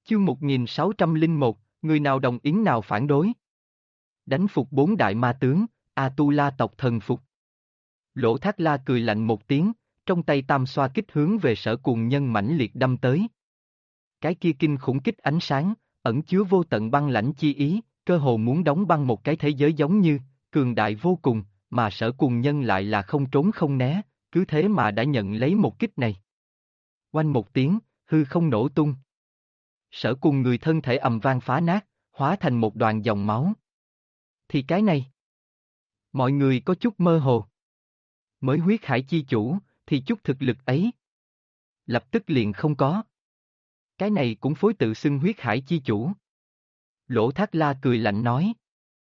Chương 1601, người nào đồng ý nào phản đối. Đánh phục 4 đại ma tướng, Atula tộc thần phục. Lỗ Thác La cười lạnh một tiếng, trong tay tam xoa kích hướng về Sở Cuồng Nhân mãnh liệt đâm tới. Cái kia kinh khủng kích ánh sáng, ẩn chứa vô tận băng lãnh chi ý, cơ hồ muốn đóng băng một cái thế giới giống như, cường đại vô cùng, mà Sở Cuồng Nhân lại là không trốn không né, cứ thế mà đã nhận lấy một kích này. Oanh một tiếng, hư không nổ tung. Sở Cuồng người thân thể ầm vang phá nát, hóa thành một đoàn dòng máu. Thì cái này, mọi người có chút mơ hồ. Mới huyết hải chi chủ, thì chút thực lực ấy. Lập tức liền không có. Cái này cũng phối tự xưng huyết hải chi chủ. Lỗ Thác La cười lạnh nói.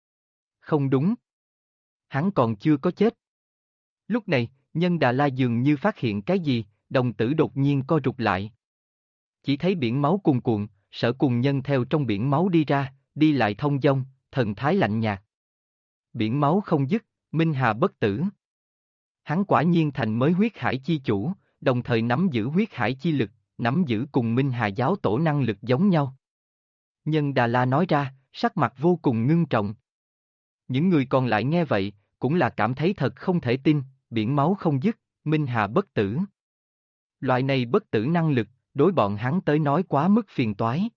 Không đúng. Hắn còn chưa có chết. Lúc này, Nhân Đà La dường như phát hiện cái gì, đồng tử đột nhiên co rụt lại. Chỉ thấy biển máu cuồn cuộn, Sở Cuồng Nhân theo trong biển máu đi ra, đi lại thông dong, thần thái lạnh nhạt. Biển máu không dứt, Minh Hà bất tử. Hắn quả nhiên thành mới huyết hải chi chủ, đồng thời nắm giữ huyết hải chi lực, nắm giữ cùng Minh Hà giáo tổ năng lực giống nhau. Nhân Đà La nói ra, sắc mặt vô cùng ngưng trọng. Những người còn lại nghe vậy, cũng là cảm thấy thật không thể tin, biển máu không dứt, Minh Hà bất tử. Loại này bất tử năng lực, đối bọn hắn tới nói quá mức phiền toái.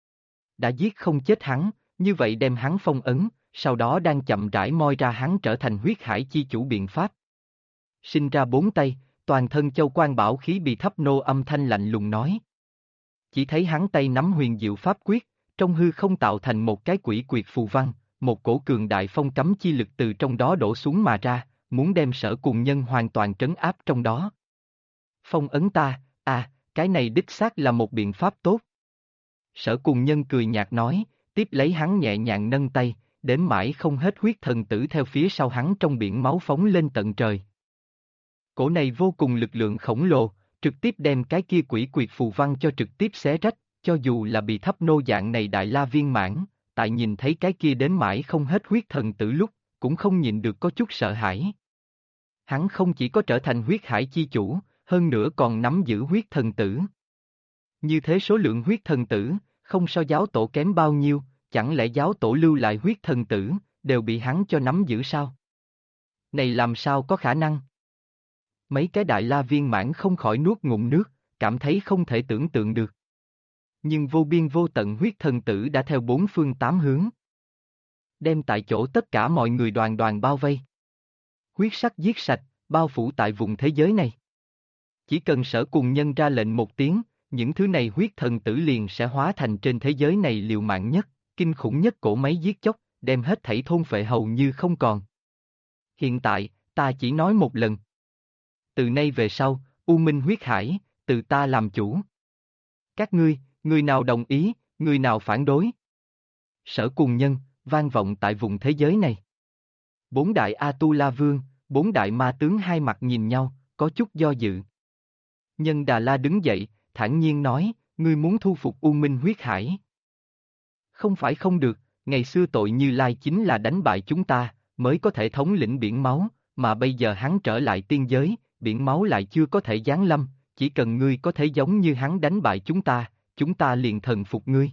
Đã giết không chết hắn, như vậy đem hắn phong ấn, sau đó đang chậm rãi moi ra hắn trở thành huyết hải chi chủ biện pháp. Sinh ra 4 tay, toàn thân châu quan bảo khí bị thấp nô âm thanh lạnh lùng nói. Chỉ thấy hắn tay nắm huyền diệu pháp quyết, trong hư không tạo thành một cái quỷ quyệt phù văn, một cổ cường đại phong cấm chi lực từ trong đó đổ xuống mà ra, muốn đem Sở Cuồng Nhân hoàn toàn trấn áp trong đó. Phong ấn ta, cái này đích xác là một biện pháp tốt. Sở Cuồng Nhân cười nhạt nói, tiếp lấy hắn nhẹ nhàng nâng tay, đếm mãi không hết huyết thần tử theo phía sau hắn trong biển máu phóng lên tận trời. Cổ này vô cùng lực lượng khổng lồ, trực tiếp đem cái kia quỷ quyệt phù văn cho trực tiếp xé rách, cho dù là bị thấp nô dạng này đại la viên mãn, tại nhìn thấy cái kia đếm mãi không hết huyết thần tử lúc, cũng không nhịn được có chút sợ hãi. Hắn không chỉ có trở thành huyết hải chi chủ, hơn nữa còn nắm giữ huyết thần tử. Như thế số lượng huyết thần tử, không so giáo tổ kém bao nhiêu, chẳng lẽ giáo tổ lưu lại huyết thần tử, đều bị hắn cho nắm giữ sao? Này làm sao có khả năng? Mấy cái đại la viên mãn không khỏi nuốt ngụm nước, cảm thấy không thể tưởng tượng được. Nhưng vô biên vô tận huyết thần tử đã theo 4 phương 8 hướng. Đem tại chỗ tất cả mọi người đoàn đoàn bao vây. Huyết sắc giết sạch, bao phủ tại vùng thế giới này. Chỉ cần Sở Cuồng Nhân ra lệnh một tiếng, những thứ này huyết thần tử liền sẽ hóa thành trên thế giới này liều mạng nhất, kinh khủng nhất cỗ máy giết chóc, đem hết thảy thôn phệ hầu như không còn. Hiện tại, ta chỉ nói một lần. Từ nay về sau, U Minh huyết hải, từ ta làm chủ. Các ngươi, người nào đồng ý, người nào phản đối? Sở Cuồng Nhân, vang vọng tại vùng thế giới này. 4 đại Atula Vương, 4 đại ma tướng hai mặt nhìn nhau, có chút do dự. Nhân Đà La đứng dậy, thản nhiên nói, ngươi muốn thu phục U Minh huyết hải. Không phải không được, ngày xưa tội Như Lai chính là đánh bại chúng ta, mới có thể thống lĩnh biển máu, mà bây giờ hắn trở lại tiên giới, biển máu lại chưa có thể giáng lâm, chỉ cần ngươi có thể giống như hắn đánh bại chúng ta liền thần phục ngươi.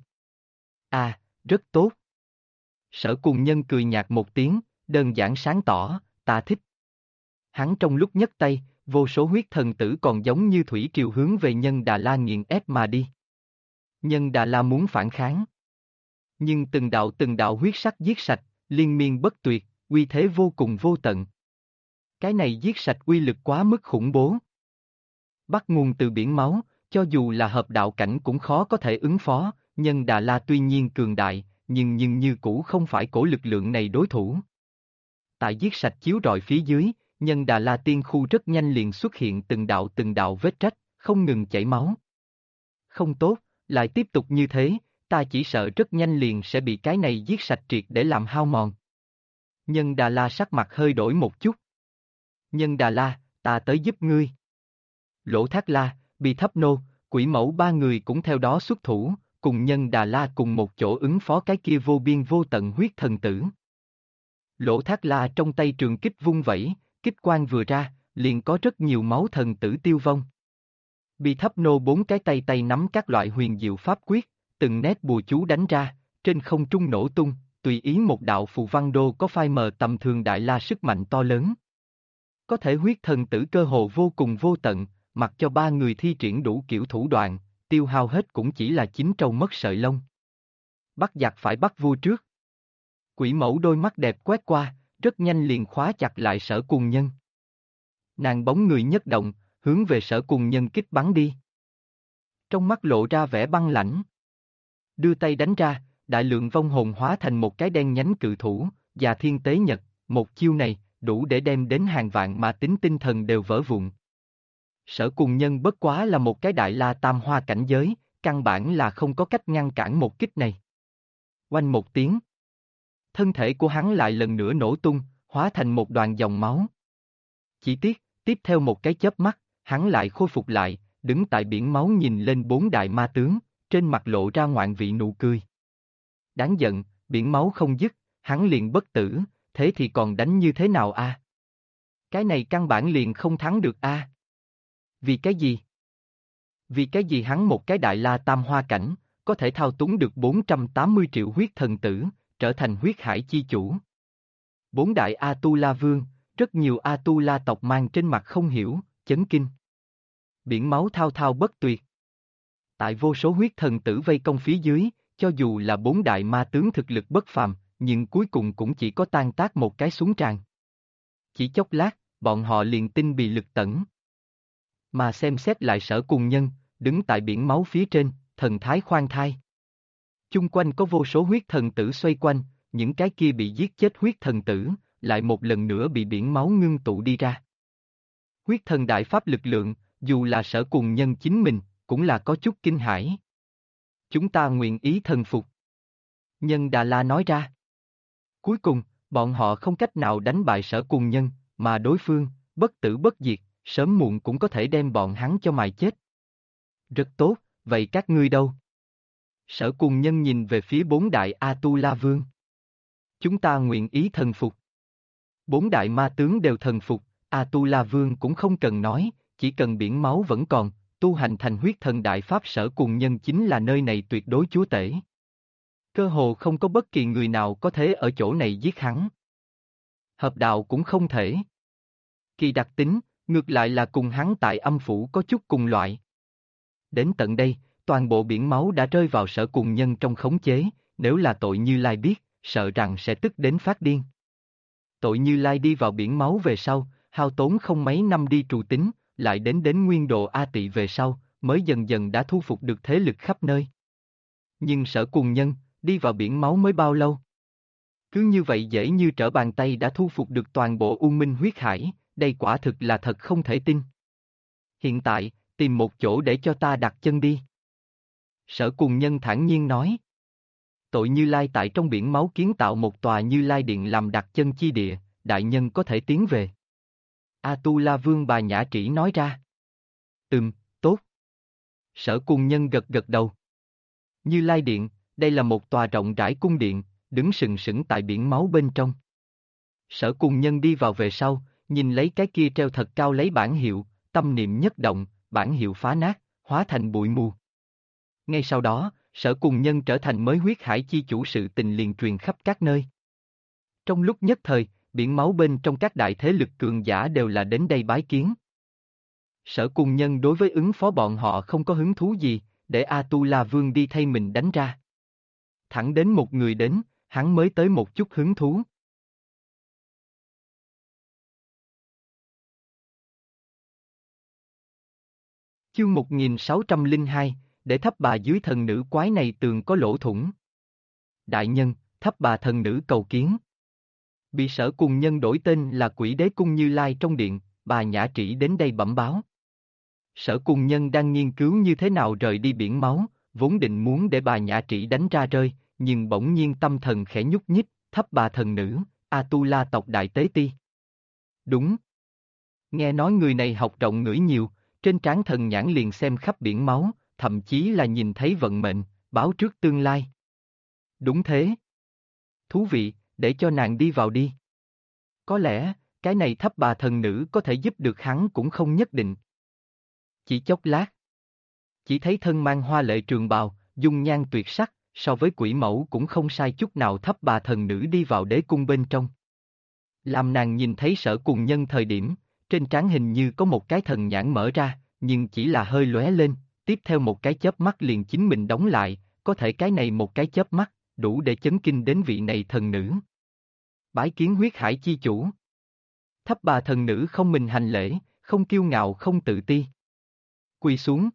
Rất tốt. Sở Cuồng Nhân cười nhạt một tiếng, đơn giản sáng tỏ, ta thích. Hắn trong lúc nhấc tay, vô số huyết thần tử còn giống như thủy triều hướng về Nhân Đà La nghiền ép mà đi. Nhân Đà La muốn phản kháng. Nhưng từng đạo huyết sắc giết sạch, liên miên bất tuyệt, uy thế vô cùng vô tận. Cái này giết sạch uy lực quá mức khủng bố. Bắt nguồn từ biển máu, cho dù là hợp đạo cảnh cũng khó có thể ứng phó, Nhân Đà La tuy nhiên cường đại, nhưng như cũ không phải cổ lực lượng này đối thủ. Tại giết sạch chiếu rọi phía dưới, Nhân Đà La tiên khu rất nhanh liền xuất hiện từng đạo vết rách, không ngừng chảy máu. Không tốt, lại tiếp tục như thế, ta chỉ sợ rất nhanh liền sẽ bị cái này giết sạch triệt để làm hao mòn. Nhân Đà La sắc mặt hơi đổi một chút. Nhân Đà La, ta tới giúp ngươi. Lỗ Thác La, Bi Thấp Nô, Quỷ Mẫu ba người cũng theo đó xuất thủ, cùng Nhân Đà La cùng một chỗ ứng phó cái kia vô biên vô tận huyết thần tử. Lỗ Thác La trong tay trường kích vung vẩy, kích quang vừa ra, liền có rất nhiều máu thần tử tiêu vong. Bi Thấp Nô 4 cái tay nắm các loại huyền diệu pháp quyết, từng nét bùa chú đánh ra, trên không trung nổ tung, tùy ý một đạo phù văn đô có phai mờ tầm thường đại la sức mạnh to lớn. Có thể huyết thần tử cơ hồ vô cùng vô tận, mặc cho ba người thi triển đủ kiểu thủ đoạn, tiêu hao hết cũng chỉ là chín trâu mất sợi lông. Bắt giặc phải bắt vua trước. Quỷ mẫu đôi mắt đẹp quét qua, rất nhanh liền khóa chặt lại Sở Cùng Nhân. Nàng bóng người nhất động, hướng về Sở Cùng Nhân kích bắn đi. Trong mắt lộ ra vẻ băng lãnh. Đưa tay đánh ra, đại lượng vong hồn hóa thành một cái đen nhánh cự thủ, và thiên tế nhật, một chiêu này, đủ để đem đến hàng vạn mà tính tinh thần đều vỡ vụn. Sở Cùng Nhân bất quá là một cái đại la tam hoa cảnh giới, căn bản là không có cách ngăn cản một kích này. Oanh một tiếng. Thân thể của hắn lại lần nữa nổ tung, hóa thành một đoàn dòng máu. Chỉ tiếc, tiếp theo một cái chớp mắt, hắn lại khôi phục lại, đứng tại biển máu nhìn lên bốn đại ma tướng, trên mặt lộ ra ngoạn vị nụ cười. Đáng giận, biển máu không dứt, hắn liền bất tử, thế thì còn đánh như thế nào a? Cái này căn bản liền không thắng được a. Vì cái gì? Vì cái gì hắn một cái đại la tam hoa cảnh, có thể thao túng được 480 triệu huyết thần tử, trở thành huyết hải chi chủ. Bốn đại A-tu-la vương, rất nhiều A-tu-la tộc mang trên mặt không hiểu, chấn kinh. Biển máu thao thao bất tuyệt. Tại vô số huyết thần tử vây công phía dưới, cho dù là bốn đại ma tướng thực lực bất phàm, nhưng cuối cùng cũng chỉ có tan tác một cái súng tràn. Chỉ chốc lát, bọn họ liền tinh bị lực tẩn. Mà xem xét lại Sở Cùng Nhân, đứng tại biển máu phía trên, thần thái khoan thai. Chung quanh có vô số huyết thần tử xoay quanh, những cái kia bị giết chết huyết thần tử, lại một lần nữa bị biển máu ngưng tụ đi ra. Huyết thần đại pháp lực lượng, dù là Sở Cùng Nhân chính mình, cũng là có chút kinh hãi. Chúng ta nguyện ý thần phục. Nhân Đà La nói ra. Cuối cùng, bọn họ không cách nào đánh bại Sở Cùng Nhân, mà đối phương, bất tử bất diệt, sớm muộn cũng có thể đem bọn hắn cho mài chết. Rất tốt, vậy các ngươi đâu? Sở Cùng Nhân nhìn về phía bốn đại A-tu-la vương. Chúng ta nguyện ý thần phục. Bốn đại ma tướng đều thần phục, A-tu-la vương cũng không cần nói, chỉ cần biển máu vẫn còn, tu hành thành huyết thần đại pháp Sở Cùng Nhân chính là nơi này tuyệt đối chúa tể. Cơ hồ không có bất kỳ người nào có thể ở chỗ này giết hắn. Hợp đạo cũng không thể. Kỳ đặc tính, ngược lại là cùng hắn tại âm phủ có chút cùng loại. Đến tận đây, toàn bộ biển máu đã rơi vào Sở Cùng Nhân trong khống chế, nếu là Tội Như Lai biết, sợ rằng sẽ tức đến phát điên. Tội Như Lai đi vào biển máu về sau, hao tốn không mấy năm đi trù tính, lại đến nguyên độ A Tị về sau, mới dần dần đã thu phục được thế lực khắp nơi. Nhưng Sở Cùng Nhân, đi vào biển máu mới bao lâu? Cứ như vậy dễ như trở bàn tay đã thu phục được toàn bộ U Minh huyết hải, đây quả thực là thật không thể tin. Hiện tại, tìm một chỗ để cho ta đặt chân đi. Sở Cùng Nhân thản nhiên nói. Tội Như Lai tại trong biển máu kiến tạo một tòa Như Lai Điện làm đặt chân chi địa, đại nhân có thể tiến về. A-tu-la vương Bà Nhã Trĩ nói ra. Tốt. Sở Cùng Nhân gật gật đầu. Như Lai Điện, đây là một tòa rộng rãi cung điện, đứng sừng sững tại biển máu bên trong. Sở Cùng Nhân đi vào về sau, nhìn lấy cái kia treo thật cao lấy bản hiệu, tâm niệm nhất động, bản hiệu phá nát, hóa thành bụi mù. Ngay sau đó, Sở Cùng Nhân trở thành mới huyết hải chi chủ, sự tình liền truyền khắp các nơi. Trong lúc nhất thời, biển máu bên trong các đại thế lực cường giả đều là đến đây bái kiến. Sở Cùng Nhân đối với ứng phó bọn họ không có hứng thú gì, để A-tu-la vương đi thay mình đánh ra. Thẳng đến một người đến, hắn mới tới một chút hứng thú. Chương 1602, để Thấp Bà dưới thần nữ quái này tường có lỗ thủng. Đại nhân, Thấp Bà thần nữ cầu kiến. Bị Sở Cùng Nhân đổi tên là Quỷ Đế Cung Như Lai trong điện, Bà Nhã Trĩ đến đây bẩm báo. Sở Cùng Nhân đang nghiên cứu như thế nào rời đi biển máu, vốn định muốn để Bà Nhã Trĩ đánh ra rơi, nhưng bỗng nhiên tâm thần khẽ nhúc nhích, Thấp Bà thần nữ, A-tu-la tộc đại tế ti. Đúng. Nghe nói người này học rộng ngửi nhiều, trên trán thần nhãn liền xem khắp biển máu, thậm chí là nhìn thấy vận mệnh, báo trước tương lai. Đúng thế. Thú vị, để cho nàng đi vào đi. Có lẽ, cái này Thấp Bà thần nữ có thể giúp được hắn cũng không nhất định. Chỉ chốc lát. Chỉ thấy thân mang hoa lệ trường bào, dung nhan tuyệt sắc, so với quỷ mẫu cũng không sai chút nào. Thấp bà thần nữ đi vào đế cung bên trong. Làm nàng nhìn thấy Sở Cùng Nhân thời điểm, trên trán hình như có một cái thần nhãn mở ra, nhưng chỉ là hơi lóe lên, tiếp theo một cái chớp mắt liền chính mình đóng lại, có thể cái này một cái chớp mắt, đủ để chấn kinh đến vị này thần nữ. Bái kiến huyết hải chi chủ. Thấp bà thần nữ không mình hành lễ, không kiêu ngạo không tự ti. Quỳ xuống.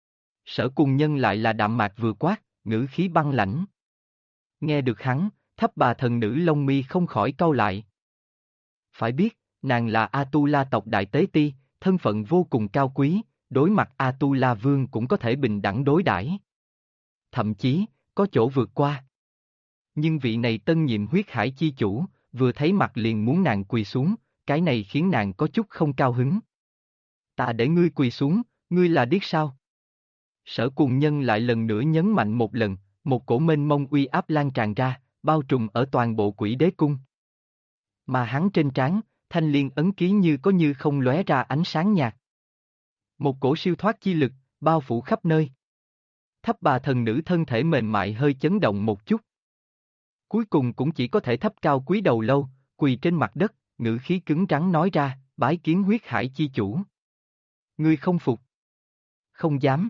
Sở Cùng Nhân lại là đạm mạc vừa quát, ngữ khí băng lãnh. Nghe được hắn, thấp bà thần nữ lông mi không khỏi cau lại. Phải biết, nàng là Atula tộc đại tế ti, thân phận vô cùng cao quý, đối mặt Atula vương cũng có thể bình đẳng đối đãi. Thậm chí, có chỗ vượt qua. Nhưng vị này tân nhiệm huyết hải chi chủ, vừa thấy mặt liền muốn nàng quỳ xuống, cái này khiến nàng có chút không cao hứng. Ta để ngươi quỳ xuống, ngươi là điếc sao? Sở Cùng Nhân lại lần nữa nhấn mạnh một lần, một cổ mênh mông uy áp lan tràn ra, bao trùm ở toàn bộ quỷ đế cung. Mà hắn trên trán, thanh liên ấn ký như có như không lóe ra ánh sáng nhạt. Một cổ siêu thoát chi lực, bao phủ khắp nơi. Thấp bà thần nữ thân thể mềm mại hơi chấn động một chút. Cuối cùng cũng chỉ có thể thấp cao cúi đầu lâu, quỳ trên mặt đất, ngữ khí cứng rắn nói ra, bái kiến huyết hải chi chủ. Ngươi không phục. Không dám.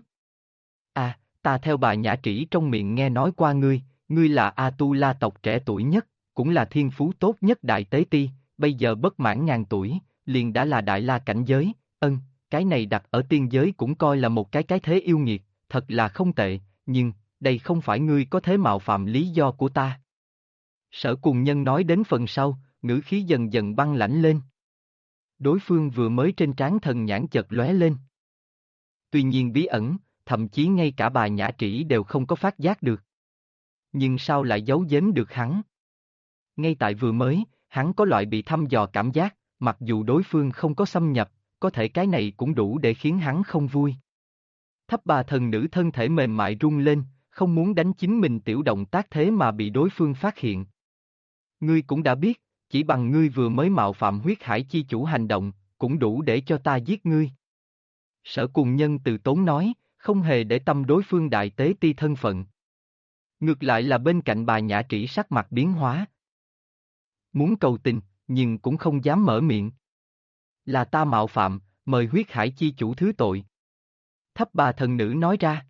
À, ta theo bà Nhã Trĩ trong miệng nghe nói qua ngươi, ngươi là Atula tộc trẻ tuổi nhất, cũng là thiên phú tốt nhất đại tế ti, bây giờ bất mãn ngàn tuổi, liền đã là đại la cảnh giới, cái này đặt ở tiên giới cũng coi là một cái thế yêu nghiệt, thật là không tệ, nhưng, đây không phải ngươi có thế mạo phạm lý do của ta. Sở Cùng Nhân nói đến phần sau, ngữ khí dần dần băng lãnh lên. Đối phương vừa mới trên trán thần nhãn chợt lóe lên. Tuy nhiên bí ẩn, thậm chí ngay cả bà Nhã Trĩ đều không có phát giác được. Nhưng sao lại giấu giếm được hắn? Ngay tại vừa mới, hắn có loại bị thăm dò cảm giác, mặc dù đối phương không có xâm nhập, có thể cái này cũng đủ để khiến hắn không vui. Thấp bà thần nữ thân thể mềm mại rung lên, không muốn đánh chính mình tiểu động tác thế mà bị đối phương phát hiện. Ngươi cũng đã biết, chỉ bằng ngươi vừa mới mạo phạm huyết hải chi chủ hành động, cũng đủ để cho ta giết ngươi. Sở Cùng Nhân từ tốn nói, không hề để tâm đối phương đại tế ti thân phận. Ngược lại là bên cạnh bà Nhã Trĩ sắc mặt biến hóa. Muốn cầu tình, nhưng cũng không dám mở miệng. Là ta mạo phạm, mời huyết hải chi chủ thứ tội. Thấp bà thần nữ nói ra.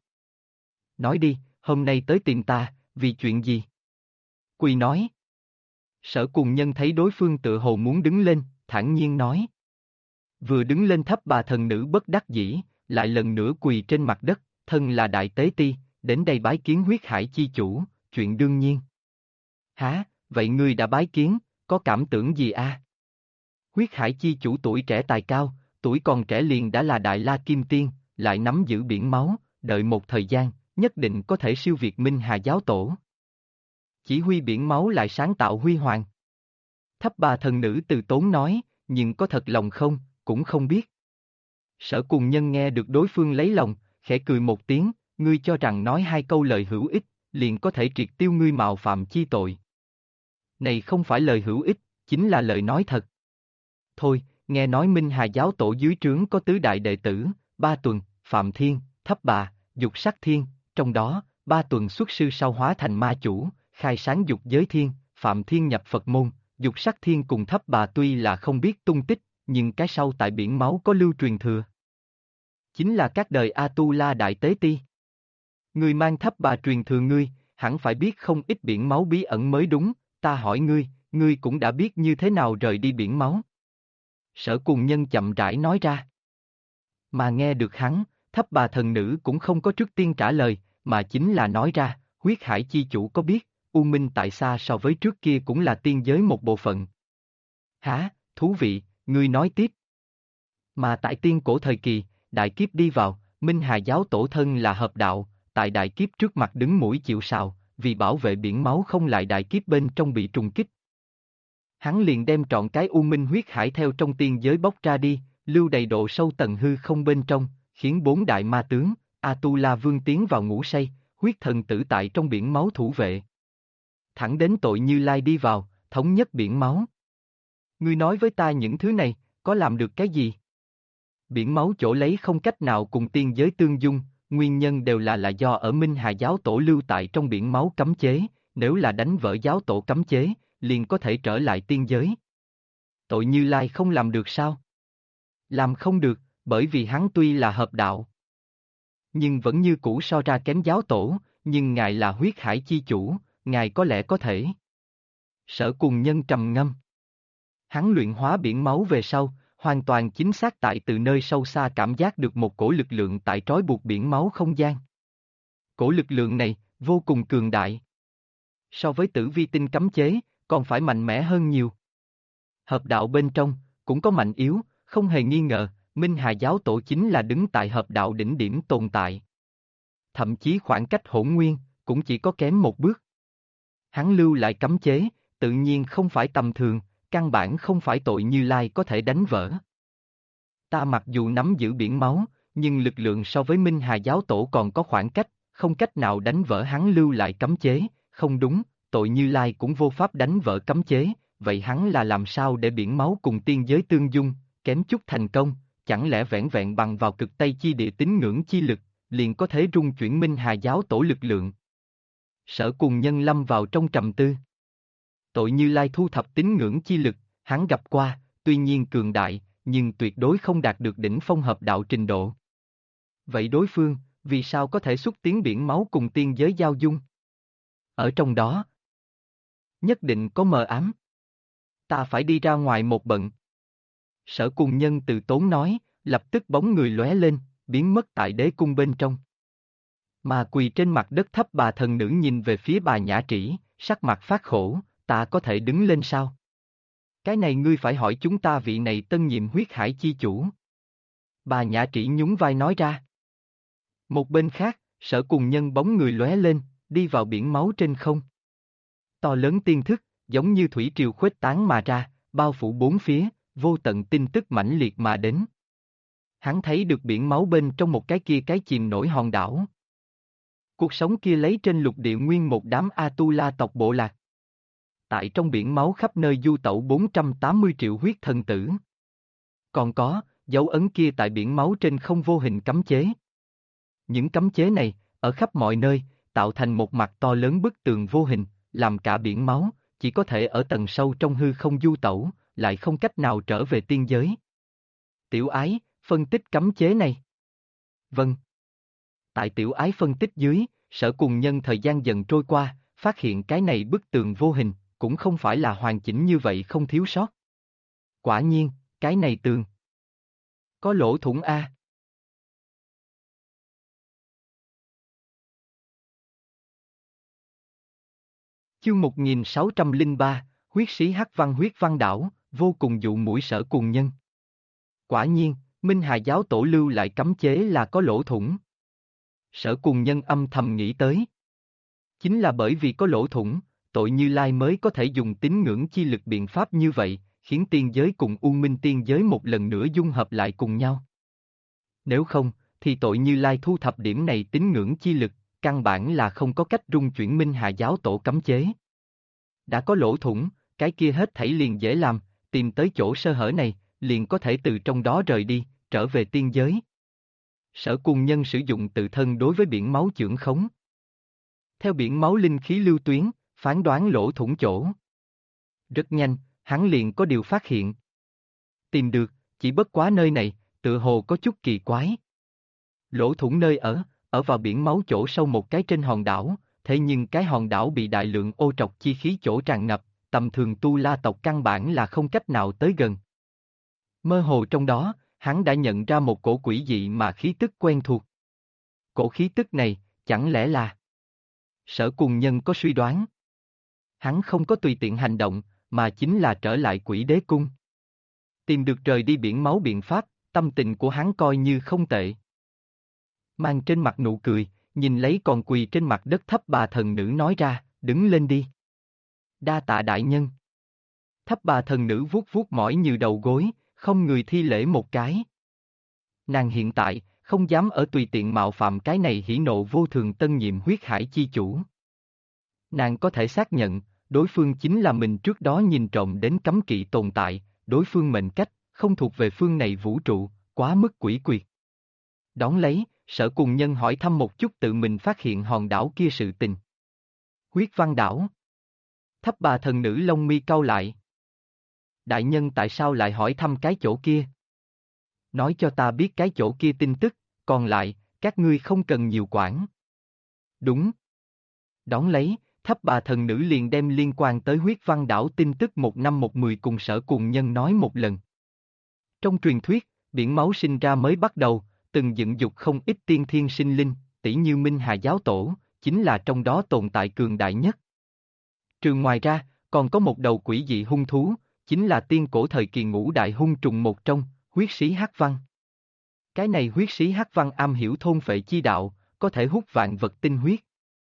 Nói đi, hôm nay tới tìm ta, vì chuyện gì? Quỳ nói. Sở Cùng Nhân thấy đối phương tự hồ muốn đứng lên, thản nhiên nói. Vừa đứng lên thấp bà thần nữ bất đắc dĩ, lại lần nữa quỳ trên mặt đất, thân là đại tế ti, đến đây bái kiến huyết hải chi chủ, chuyện đương nhiên. Hả, vậy ngươi đã bái kiến, có cảm tưởng gì a? Huyết hải chi chủ tuổi trẻ tài cao, tuổi còn trẻ liền đã là đại la kim tiên, lại nắm giữ biển máu, đợi một thời gian, nhất định có thể siêu việt Minh Hà giáo tổ. Chỉ huy biển máu lại sáng tạo huy hoàng. Thấp bà thần nữ từ tốn nói, nhưng có thật lòng không, cũng không biết. Sở Cùng Nhân nghe được đối phương lấy lòng, khẽ cười một tiếng, ngươi cho rằng nói hai câu lời hữu ích, liền có thể triệt tiêu ngươi mạo phạm chi tội. Này không phải lời hữu ích, chính là lời nói thật. Thôi, nghe nói Minh Hà giáo tổ dưới trướng có tứ đại đệ tử, Ba Tuần, Phạm Thiên, Thấp Bà, Dục Sắc Thiên, trong đó, Ba Tuần xuất sư sau hóa thành ma chủ, khai sáng dục giới thiên, Phạm Thiên nhập Phật môn, Dục Sắc Thiên cùng Thấp Bà tuy là không biết tung tích, nhưng cái sau tại biển máu có lưu truyền thừa. Chính là các đời Atula đại tế ti. Người mang Thấp Bà truyền thừa ngươi, hẳn phải biết không ít biển máu bí ẩn mới đúng, ta hỏi ngươi cũng đã biết như thế nào rời đi biển máu. Sở Cùng Nhân chậm rãi nói ra. Mà nghe được hắn, Thấp Bà thần nữ cũng không có trước tiên trả lời, mà chính là nói ra, huyết hải chi chủ có biết, U Minh tại xa so với trước kia cũng là tiên giới một bộ phận. Hả, thú vị, ngươi nói tiếp. Mà tại tiên cổ thời kỳ, đại kiếp đi vào, Minh Hà giáo tổ thân là hợp đạo, tại đại kiếp trước mặt đứng mũi chịu sào, vì bảo vệ biển máu không lại đại kiếp bên trong bị trùng kích. Hắn liền đem trọn cái U Minh huyết hải theo trong tiên giới bóc ra đi, lưu đầy độ sâu tầng hư không bên trong, khiến bốn đại ma tướng, Atula vương tiến vào ngủ say, huyết thần tử tại trong biển máu thủ vệ. Thẳng đến tội Như Lai đi vào, thống nhất biển máu. Ngươi nói với ta những thứ này, có làm được cái gì? Biển máu chỗ lấy không cách nào cùng tiên giới tương dung, nguyên nhân đều là do ở Minh Hà giáo tổ lưu tại trong biển máu cấm chế, nếu là đánh vỡ giáo tổ cấm chế, liền có thể trở lại tiên giới. Tội Như Lai không làm được sao? Làm không được, bởi vì hắn tuy là hợp đạo, nhưng vẫn như cũ so ra kém giáo tổ, nhưng ngài là huyết hải chi chủ, ngài có lẽ có thể. Sở Cùng Nhân trầm ngâm. Hắn luyện hóa biển máu về sau, hoàn toàn chính xác tại từ nơi sâu xa cảm giác được một cổ lực lượng tại trói buộc biển máu không gian. Cổ lực lượng này, vô cùng cường đại. So với tử vi tinh cấm chế, còn phải mạnh mẽ hơn nhiều. Hợp đạo bên trong, cũng có mạnh yếu, không hề nghi ngờ, Minh Hà giáo tổ chính là đứng tại hợp đạo đỉnh điểm tồn tại. Thậm chí khoảng cách hỗn nguyên, cũng chỉ có kém một bước. Hắn lưu lại cấm chế, tự nhiên không phải tầm thường, căn bản không phải Tội Như Lai có thể đánh vỡ. Ta mặc dù nắm giữ biển máu, nhưng lực lượng so với Minh Hà giáo tổ còn có khoảng cách, không cách nào đánh vỡ hắn lưu lại cấm chế, không đúng, Tội Như Lai cũng vô pháp đánh vỡ cấm chế, vậy hắn là làm sao để biển máu cùng tiên giới tương dung, kém chút thành công, chẳng lẽ vẻn vẹn bằng vào cực Tây chi địa tín ngưỡng chi lực, liền có thể rung chuyển Minh Hà giáo tổ lực lượng. Sở Cùng Nhân lâm vào trong trầm tư. Tội Như Lai thu thập tín ngưỡng chi lực, hắn gặp qua, tuy nhiên cường đại, nhưng tuyệt đối không đạt được đỉnh phong hợp đạo trình độ. Vậy đối phương, vì sao có thể xúc tiến biển máu cùng tiên giới giao dung? Ở trong đó, nhất định có mờ ám. Ta phải đi ra ngoài một bận. Sở Cùng Nhân từ tốn nói, lập tức bóng người lóe lên, biến mất tại đế cung bên trong. Mà quỳ trên mặt đất thấp bà thần nữ nhìn về phía bà Nhã Trĩ, sắc mặt phát khổ, ta có thể đứng lên sao? Cái này ngươi phải hỏi chúng ta vị này tân nhiệm huyết hải chi chủ. Bà Nhã Trĩ nhún vai nói ra. Một bên khác, Sở Cùng Nhân bóng người lóe lên, đi vào biển máu trên không. To lớn tiên thức, giống như thủy triều khuếch tán mà ra, bao phủ bốn phía, vô tận tin tức mãnh liệt mà đến. Hắn thấy được biển máu bên trong một cái chìm nổi hòn đảo. Cuộc sống kia lấy trên lục địa nguyên một đám Atula tộc bộ lạc. Tại trong biển máu khắp nơi du tẩu 480 triệu huyết thần tử. Còn có, dấu ấn kia tại biển máu trên không vô hình cấm chế. Những cấm chế này, ở khắp mọi nơi, tạo thành một mặt to lớn bức tường vô hình, làm cả biển máu, chỉ có thể ở tầng sâu trong hư không du tẩu, lại không cách nào trở về tiên giới. Tiểu Ái, phân tích cấm chế này. Vâng. Tại Tiểu Ái phân tích dưới, Sở Cùng Nhân thời gian dần trôi qua, phát hiện cái này bức tường vô hình, cũng không phải là hoàn chỉnh như vậy không thiếu sót. Quả nhiên, cái này tường có lỗ thủng A. Chương 1603, huyết sĩ hắc văn huyết văn đảo, vô cùng dụ mũi Sở Cùng Nhân. Quả nhiên, Minh Hà giáo tổ lưu lại cấm chế là có lỗ thủng. Sở Cùng Nhân âm thầm nghĩ tới. Chính là bởi vì có lỗ thủng, Tội Như Lai mới có thể dùng tín ngưỡng chi lực biện pháp như vậy, khiến tiên giới cùng U Minh tiên giới một lần nữa dung hợp lại cùng nhau. Nếu không, thì Tội Như Lai thu thập điểm này tín ngưỡng chi lực, căn bản là không có cách rung chuyển Minh Hà giáo tổ cấm chế. Đã có lỗ thủng, cái kia hết thảy liền dễ làm, tìm tới chỗ sơ hở này, liền có thể từ trong đó rời đi, trở về tiên giới. Sở Cùng Nhân sử dụng tự thân đối với biển máu chưởng khống. Theo biển máu linh khí lưu tuyến, phán đoán lỗ thủng chỗ. Rất nhanh, hắn liền có điều phát hiện. Tìm được, chỉ bất quá nơi này, tựa hồ có chút kỳ quái. Lỗ thủng nơi ở vào biển máu chỗ sâu một cái trên hòn đảo, thế nhưng cái hòn đảo bị đại lượng ô trọc chi khí chỗ tràn ngập, tầm thường tu la tộc căn bản là không cách nào tới gần. Mơ hồ trong đó, hắn đã nhận ra một cổ quỷ dị mà khí tức quen thuộc. Cổ khí tức này, chẳng lẽ là... Sở Cùng Nhân có suy đoán. Hắn không có tùy tiện hành động, mà chính là trở lại Quỷ Đế Cung. Tìm được rời đi biển máu biện pháp, tâm tình của hắn coi như không tệ. Mang trên mặt nụ cười, nhìn lấy còn quỳ trên mặt đất thấp bà thần nữ nói ra, đứng lên đi. Đa tạ đại nhân. Thấp bà thần nữ vuốt vuốt mỏi như đầu gối, không người thi lễ một cái. Nàng hiện tại, không dám ở tùy tiện mạo phạm cái này hỉ nộ vô thường tân nhiệm huyết hải chi chủ. Nàng có thể xác nhận, đối phương chính là mình trước đó nhìn trộm đến cấm kỵ tồn tại, đối phương mệnh cách, không thuộc về phương này vũ trụ, quá mức quỷ quyệt. Đón lấy, Sở Cùng Nhân hỏi thăm một chút tự mình phát hiện hòn đảo kia sự tình. Huyết Văn Đảo. Thấp bà thần nữ lông mi cau lại. Đại nhân tại sao lại hỏi thăm cái chỗ kia? Nói cho ta biết cái chỗ kia tin tức, còn lại, các ngươi không cần nhiều quản. Đúng. Đón lấy, thấp bà thần nữ liền đem liên quan tới Huyết Văn Đảo tin tức 1 năm 1 10 cùng Sở Cùng Nhân nói một lần. Trong truyền thuyết, biển máu sinh ra mới bắt đầu, từng dựng dục không ít tiên thiên sinh linh, tỷ như Minh Hà Giáo Tổ, chính là trong đó tồn tại cường đại nhất. Ngoài ra, còn có một đầu quỷ dị hung thú, chính là tiên cổ thời kỳ ngũ đại hung trùng một trong, huyết sĩ Hắc Văn. Cái này huyết sĩ Hắc Văn am hiểu thôn phệ chi đạo, có thể hút vạn vật tinh huyết.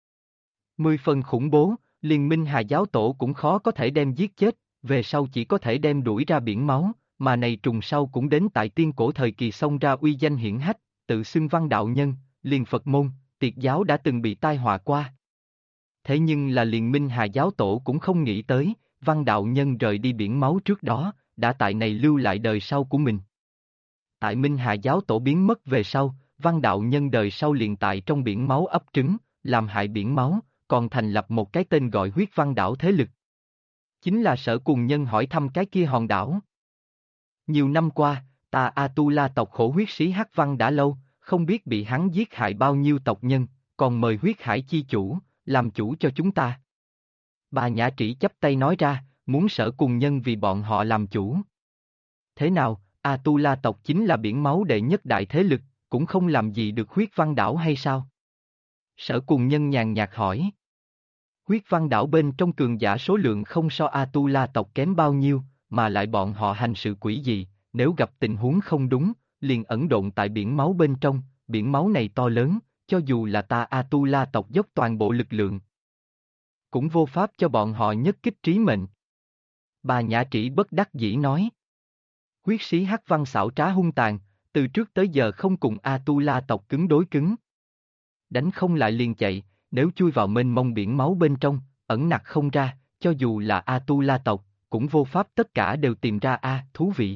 10 phần khủng bố, liền Minh Hà Giáo Tổ cũng khó có thể đem giết chết, về sau chỉ có thể đem đuổi ra biển máu, mà này trùng sau cũng đến tại tiên cổ thời kỳ xông ra uy danh hiển hách, tự xưng Văn đạo nhân, liền Phật môn, Tiệt giáo đã từng bị tai họa qua. Thế nhưng là liền Minh Hà Giáo Tổ cũng không nghĩ tới, Văn đạo nhân rời đi biển máu trước đó, đã tại này lưu lại đời sau của mình. Tại Minh Hà Giáo Tổ biến mất về sau, Văn đạo nhân đời sau liền tại trong biển máu ấp trứng, làm hại biển máu, còn thành lập một cái tên gọi Huyết Văn Đảo thế lực. Chính là Sở Cùng Nhân hỏi thăm cái kia hòn đảo. Nhiều năm qua, ta Atula tộc khổ huyết sĩ Hắc Văn đã lâu, không biết bị hắn giết hại bao nhiêu tộc nhân, còn mời huyết hải chi chủ, làm chủ cho chúng ta. Bà Nhã Trĩ chắp tay nói ra, muốn Sở Cùng Nhân vì bọn họ làm chủ. Thế nào, Atula tộc chính là biển máu đệ nhất đại thế lực, cũng không làm gì được Huyết Văn Đảo hay sao? Sở Cùng Nhân nhàn nhạt hỏi. Huyết Văn Đảo bên trong cường giả số lượng không so Atula tộc kém bao nhiêu, mà lại bọn họ hành sự quỷ dị, nếu gặp tình huống không đúng, liền ẩn độn tại biển máu bên trong, biển máu này to lớn, cho dù là ta Atula tộc dốc toàn bộ lực lượng, cũng vô pháp cho bọn họ nhất kích trí mệnh. Bà Nhã Trĩ bất đắc dĩ nói. Huyết sĩ Hắc Văn xảo trá hung tàn, từ trước tới giờ không cùng Atula tộc cứng đối cứng. Đánh không lại liền chạy, nếu chui vào mênh mông biển máu bên trong, ẩn nặc không ra, cho dù là Atula tộc, cũng vô pháp tất cả đều tìm ra thú vị.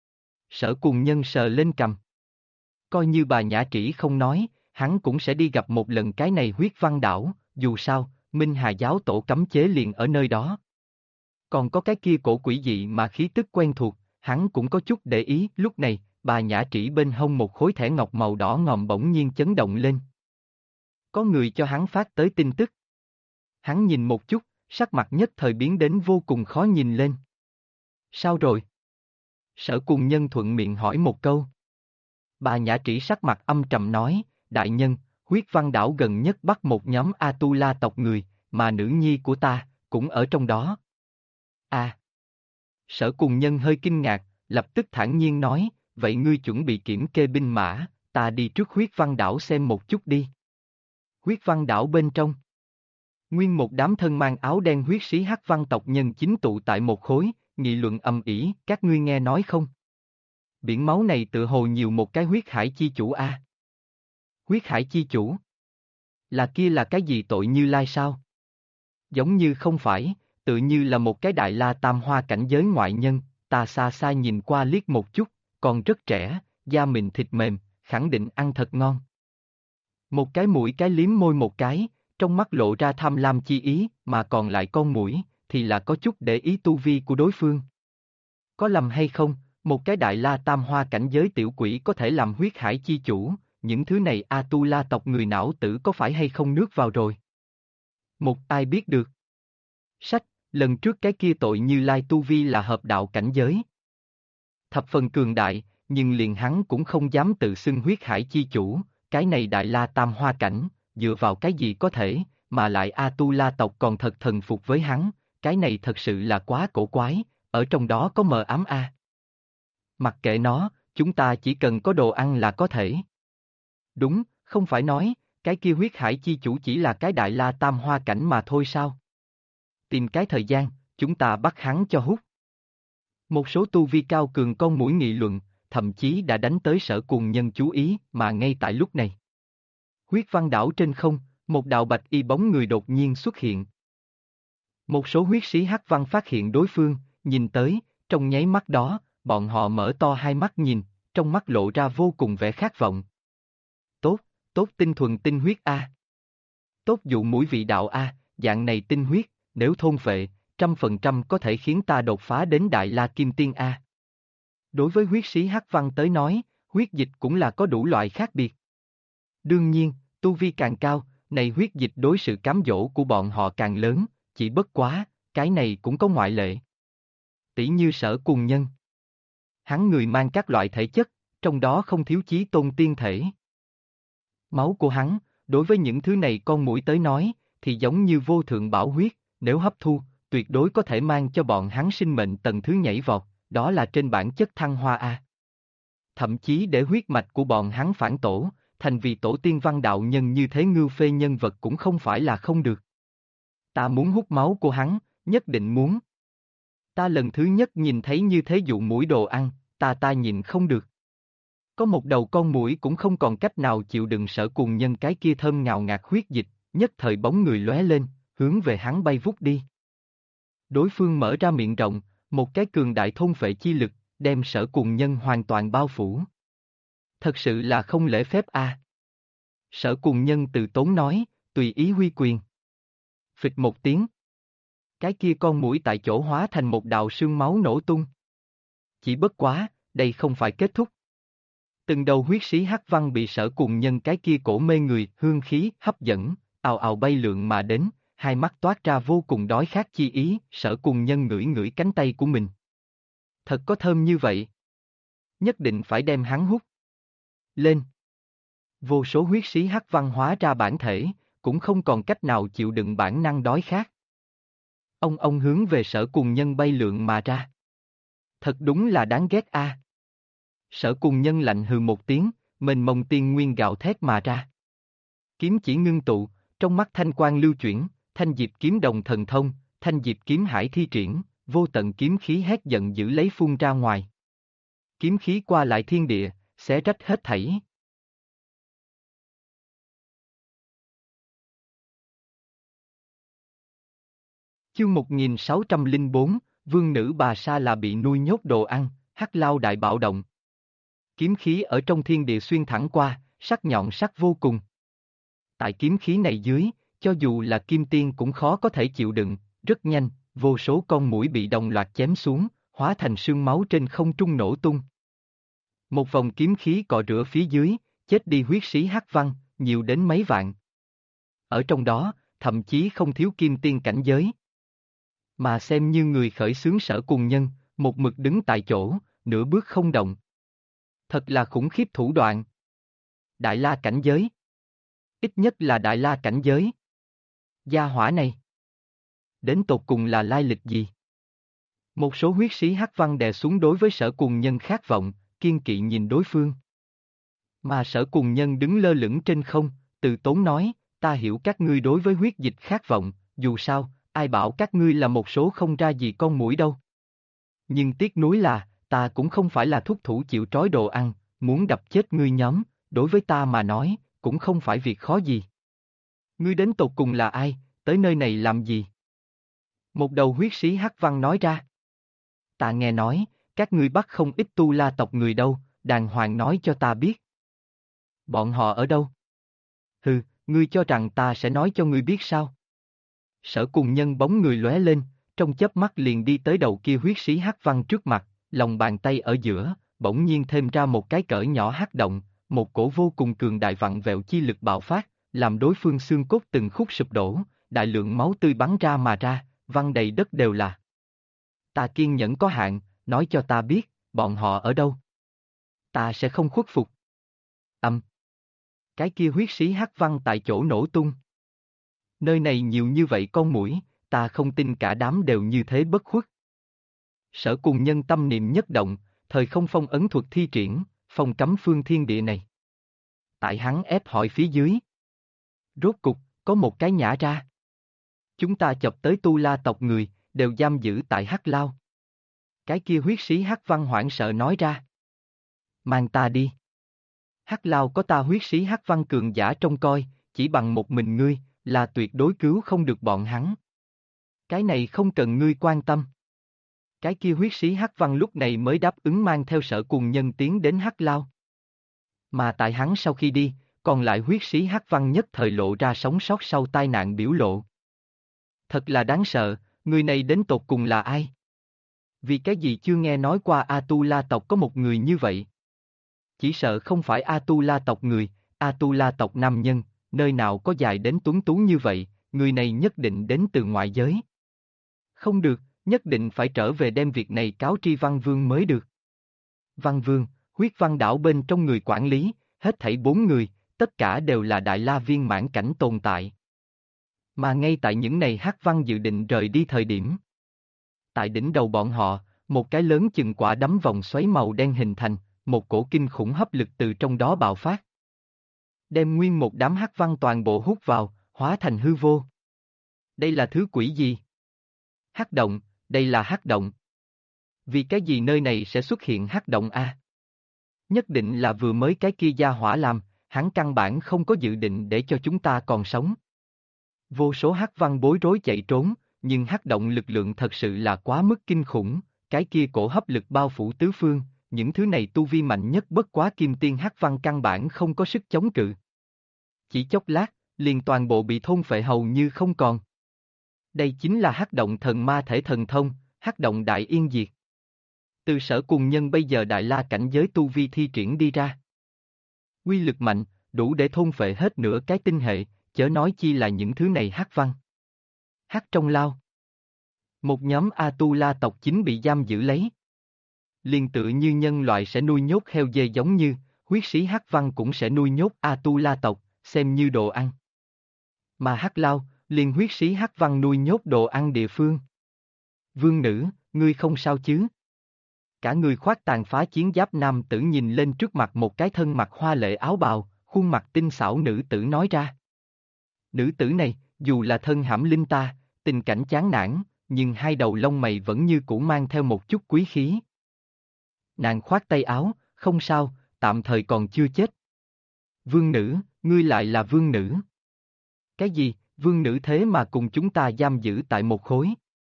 Sở Cùng Nhân sờ lên cằm. Coi như bà Nhã Trĩ không nói, hắn cũng sẽ đi gặp một lần cái này Huyết Văn Đảo, dù sao, Minh Hà Giáo Tổ cấm chế liền ở nơi đó. Còn có cái kia cổ quỷ dị mà khí tức quen thuộc, hắn cũng có chút để ý, lúc này, bà Nhã Trĩ bên hông một khối thẻ ngọc màu đỏ ngòm bỗng nhiên chấn động lên. Có người cho hắn phát tới tin tức. Hắn nhìn một chút, sắc mặt nhất thời biến đến vô cùng khó nhìn lên. Sao rồi? Sở Cùng Nhân thuận miệng hỏi một câu. Bà Nhã Trĩ sắc mặt âm trầm nói, đại nhân, Huyết Văn Đảo gần nhất bắt một nhóm Atula tộc người, mà nữ nhi của ta, cũng ở trong đó. Sở Cùng Nhân hơi kinh ngạc, lập tức thản nhiên nói, vậy ngươi chuẩn bị kiểm kê binh mã, ta đi trước Huyết Văn Đảo xem một chút đi. Huyết Văn Đảo bên trong. Nguyên một đám thân mang áo đen huyết sĩ Hắc Văn tộc nhân chính tụ tại một khối, nghị luận ầm ĩ, các ngươi nghe nói không? Biển máu này tự hồ nhiều một cái huyết hải chi chủ a. Huyết hải chi chủ? Là kia là cái gì tội Như Lai sao? Giống như không phải, tự như là một cái đại la tam hoa cảnh giới ngoại nhân, ta xa xa nhìn qua liếc một chút, còn rất trẻ, da mịn thịt mềm, khẳng định ăn thật ngon. Một cái mũi cái liếm môi một cái, trong mắt lộ ra tham lam chi ý, mà còn lại con mũi, thì là có chút để ý tu vi của đối phương. Có lầm hay không, một cái đại la tam hoa cảnh giới tiểu quỷ có thể làm huyết hải chi chủ, những thứ này Atula tộc người não tử có phải hay không nước vào rồi? Một ai biết được. Sách, lần trước cái kia tội Như Lai tu vi là hợp đạo cảnh giới. Thập phần cường đại, nhưng liền hắn cũng không dám tự xưng huyết hải chi chủ, cái này đại la tam hoa cảnh, dựa vào cái gì có thể, mà lại Atula tộc còn thật thần phục với hắn, cái này thật sự là quá cổ quái, ở trong đó có mờ ám a. Mặc kệ nó, chúng ta chỉ cần có đồ ăn là có thể. Đúng, không phải nói, cái kia huyết hải chi chủ chỉ là cái đại la tam hoa cảnh mà thôi sao? Tìm cái thời gian, chúng ta bắt hắn cho hút. Một số tu vi cao cường con mũi nghị luận, thậm chí đã đánh tới Sở Cùng Nhân chú ý, mà ngay tại lúc này. Huyết Văn Đảo trên không, một đạo bạch y bóng người đột nhiên xuất hiện. Một số huyết sĩ Hắc Văn phát hiện đối phương, nhìn tới, trong nháy mắt đó, bọn họ mở to hai mắt nhìn, trong mắt lộ ra vô cùng vẻ khát vọng. Tốt, Tốt tinh thuần tinh huyết a. Tốt dụ mũi vị đạo a, dạng này tinh huyết, nếu thôn phệ, 100% có thể khiến ta đột phá đến Đại La Kim Tiên a. Đối với huyết sĩ Hắc Văn tới nói, huyết dịch cũng là có đủ loại khác biệt. Đương nhiên, tu vi càng cao, này huyết dịch đối sự cám dỗ của bọn họ càng lớn, chỉ bất quá, cái này cũng có ngoại lệ. Tỷ như Sở Cùng Nhân. Hắn người mang các loại thể chất, trong đó không thiếu chí tôn tiên thể. Máu của hắn, đối với những thứ này con muỗi tới nói, thì giống như vô thượng bảo huyết, nếu hấp thu, tuyệt đối có thể mang cho bọn hắn sinh mệnh tầng thứ nhảy vọt, đó là trên bản chất thăng hoa a. Thậm chí để huyết mạch của bọn hắn phản tổ, thành vì tổ tiên văn đạo nhân như thế ngưu phê nhân vật cũng không phải là không được. Ta muốn hút máu của hắn, nhất định muốn. Ta lần thứ nhất nhìn thấy như thế dụ muỗi đồ ăn, ta nhìn không được. Có một đầu con muỗi cũng không còn cách nào chịu đựng Sở Cùng Nhân cái kia thơm ngào ngạt huyết dịch, nhất thời bóng người lóe lên, hướng về hắn bay vút đi. Đối phương mở ra miệng rộng, một cái cường đại thôn phệ chi lực, đem Sở Cùng Nhân hoàn toàn bao phủ. Thật sự là không lễ phép a. Sở Cùng Nhân từ tốn nói, tùy ý huy quyền. Phịch một tiếng. Cái kia con muỗi tại chỗ hóa thành một đạo sương máu nổ tung. Chỉ bất quá, đây không phải kết thúc. Từng đầu huyết sĩ Hắc Văn bị Sở Cùng Nhân cái kia cổ mê người hương khí hấp dẫn, ào ào bay lượn mà đến, hai mắt toát ra vô cùng đói khát chi ý. Sở Cùng Nhân ngửi ngửi cánh tay của mình. Thật có thơm như vậy. Nhất định phải đem hắn hút lên. Vô số huyết sĩ Hắc Văn hóa ra bản thể, cũng không còn cách nào chịu đựng bản năng đói khát. Ông hướng về Sở Cùng Nhân bay lượn mà ra. Thật đúng là đáng ghét a. Sở Cùng Nhân lạnh hừ một tiếng, mênh mông tiên nguyên gào thét mà ra. Kiếm chỉ ngưng tụ, trong mắt thanh quang lưu chuyển, thanh diệp kiếm đồng thần thông, thanh diệp kiếm hải thi triển, vô tận kiếm khí hét giận dữ lấy phun ra ngoài. Kiếm khí qua lại thiên địa, xé rách hết thảy. Chương 1604, Vương nữ bà Sa là bị nuôi nhốt đồ ăn, Hắc Lao đại bạo động. Kiếm khí ở trong thiên địa xuyên thẳng qua, sắc nhọn sắc vô cùng. Tại kiếm khí này dưới, cho dù là kim tiên cũng khó có thể chịu đựng, rất nhanh, vô số con muỗi bị đồng loạt chém xuống, hóa thành sương máu trên không trung nổ tung. Một vòng kiếm khí cọ rửa phía dưới, chết đi huyết sĩ Hắc Văn, nhiều đến mấy vạn. Ở trong đó, thậm chí không thiếu kim tiên cảnh giới. Mà xem như người khởi xướng Sở Cùng Nhân, một mực đứng tại chỗ, nửa bước không động. Thật là khủng khiếp thủ đoạn. Đại La cảnh giới. Ít nhất là Đại La cảnh giới. Gia hỏa này. Đến tột cùng là lai lịch gì? Một số huyết sĩ Hắc Văn đè xuống đối với Sở Cùng Nhân khát vọng, kiên kỵ nhìn đối phương. Mà Sở Cùng Nhân đứng lơ lửng trên không, từ tốn nói, ta hiểu các ngươi đối với huyết dịch khát vọng, dù sao, ai bảo các ngươi là một số không ra gì con muỗi đâu. Nhưng tiếc nuối là, ta cũng không phải là thúc thủ chịu trói đồ ăn, muốn đập chết ngươi nhóm, đối với ta mà nói, cũng không phải việc khó gì. Ngươi đến tột cùng là ai, tới nơi này làm gì? Một đầu huyết sĩ Hắc Văn nói ra. Ta nghe nói, các ngươi bắt không ít Tu La tộc người đâu, đàng hoàng nói cho ta biết. Bọn họ ở đâu? Hừ, ngươi cho rằng ta sẽ nói cho ngươi biết sao? Sở Cùng Nhân bóng người lóe lên, trong chớp mắt liền đi tới đầu kia huyết sĩ Hắc Văn trước mặt, lòng bàn tay ở giữa, bỗng nhiên thêm ra một cái cỡ nhỏ hắc động, một cổ vô cùng cường đại vặn vẹo chi lực bạo phát, làm đối phương xương cốt từng khúc sụp đổ, đại lượng máu tươi bắn ra mà ra, văng đầy đất đều là. Ta kiên nhẫn có hạn, nói cho ta biết, bọn họ ở đâu? Ta sẽ không khuất phục. Cái kia huyết sĩ Hắc Văn tại chỗ nổ tung. Nơi này nhiều như vậy con muỗi, ta không tin cả đám đều như thế bất khuất. Sở Cùng Nhân tâm niệm nhất động, thời không phong ấn thuật thi triển, phong cấm phương thiên địa này. Tại hắn ép hỏi phía dưới. Rốt cục, có một cái nhả ra. Chúng ta chọc tới Tu La tộc người, đều giam giữ tại Hắc Lao. Cái kia huyết sĩ Hắc Văn hoảng sợ nói ra. Mang ta đi. Hắc Lao có ta huyết sĩ Hắc Văn cường giả trông coi, chỉ bằng một mình ngươi, là tuyệt đối cứu không được bọn hắn. Cái này không cần ngươi quan tâm. Cái kia huyết sĩ Hắc Văn lúc này mới đáp ứng mang theo Sở Cùng Nhân tiến đến Hắc Lao. Mà tại hắn sau khi đi, còn lại huyết sĩ Hắc Văn nhất thời lộ ra sống sót sau tai nạn biểu lộ. Thật là đáng sợ, người này đến tột cùng là ai? Vì cái gì chưa nghe nói qua Atula tộc có một người như vậy? Chỉ sợ không phải Atula tộc người, Atula tộc nam nhân, nơi nào có dài đến tuấn tú như vậy, người này nhất định đến từ ngoại giới. Không được, nhất định phải trở về đem việc này cáo tri Văn Vương mới được. Văn Vương, huyết văn đảo bên trong người quản lý, hết thảy 4 người, tất cả đều là Đại La viên mãn cảnh tồn tại. Mà ngay tại những này Hắc Văn dự định rời đi thời điểm. Tại đỉnh đầu bọn họ, một cái lớn chừng quả đấm vòng xoáy màu đen hình thành, một cổ kinh khủng hấp lực từ trong đó bạo phát. Đem nguyên một đám Hắc Văn toàn bộ hút vào, hóa thành hư vô. Đây là thứ quỷ gì? Hắc động, đây là hắc động. Vì cái gì nơi này sẽ xuất hiện hắc động a? Nhất định là vừa mới cái kia gia hỏa làm, hắn căn bản không có dự định để cho chúng ta còn sống. Vô số hắc văn bối rối chạy trốn, nhưng hắc động lực lượng thật sự là quá mức kinh khủng, cái kia cổ hấp lực bao phủ tứ phương, những thứ này tu vi mạnh nhất bất quá kim tiên hắc văn căn bản không có sức chống cự. Chỉ chốc lát, liền toàn bộ bị thôn phệ hầu như không còn. Đây chính là hắc động thần ma thể thần thông, hắc động đại yên diệt. Từ sở cùng nhân bây giờ đại la cảnh giới tu vi thi triển đi ra. Quy lực mạnh, đủ để thôn phệ hết nửa cái tinh hệ, chớ nói chi là những thứ này hắc văn. Hắc trong lao. Một nhóm Atula tộc chính bị giam giữ lấy. Liên tự như nhân loại sẽ nuôi nhốt heo dê giống như, huyết sĩ hắc văn cũng sẽ nuôi nhốt Atula tộc, xem như đồ ăn. Mà hắc lao, liền huyết sĩ hắc văn nuôi nhốt đồ ăn địa phương. Vương nữ, ngươi không sao chứ? Cả người khoác tàn phá chiến giáp nam tử nhìn lên trước mặt một cái thân mặc hoa lệ áo bào, khuôn mặt tinh xảo nữ tử nói ra. Nữ tử này, dù là thân hãm linh ta, tình cảnh chán nản, nhưng hai đầu lông mày vẫn như cũ mang theo một chút quý khí. Nàng khoác tay áo, không sao, tạm thời còn chưa chết. Vương nữ, ngươi lại là vương nữ. Cái gì, vương nữ thế mà cùng chúng ta giam giữ tại một khối?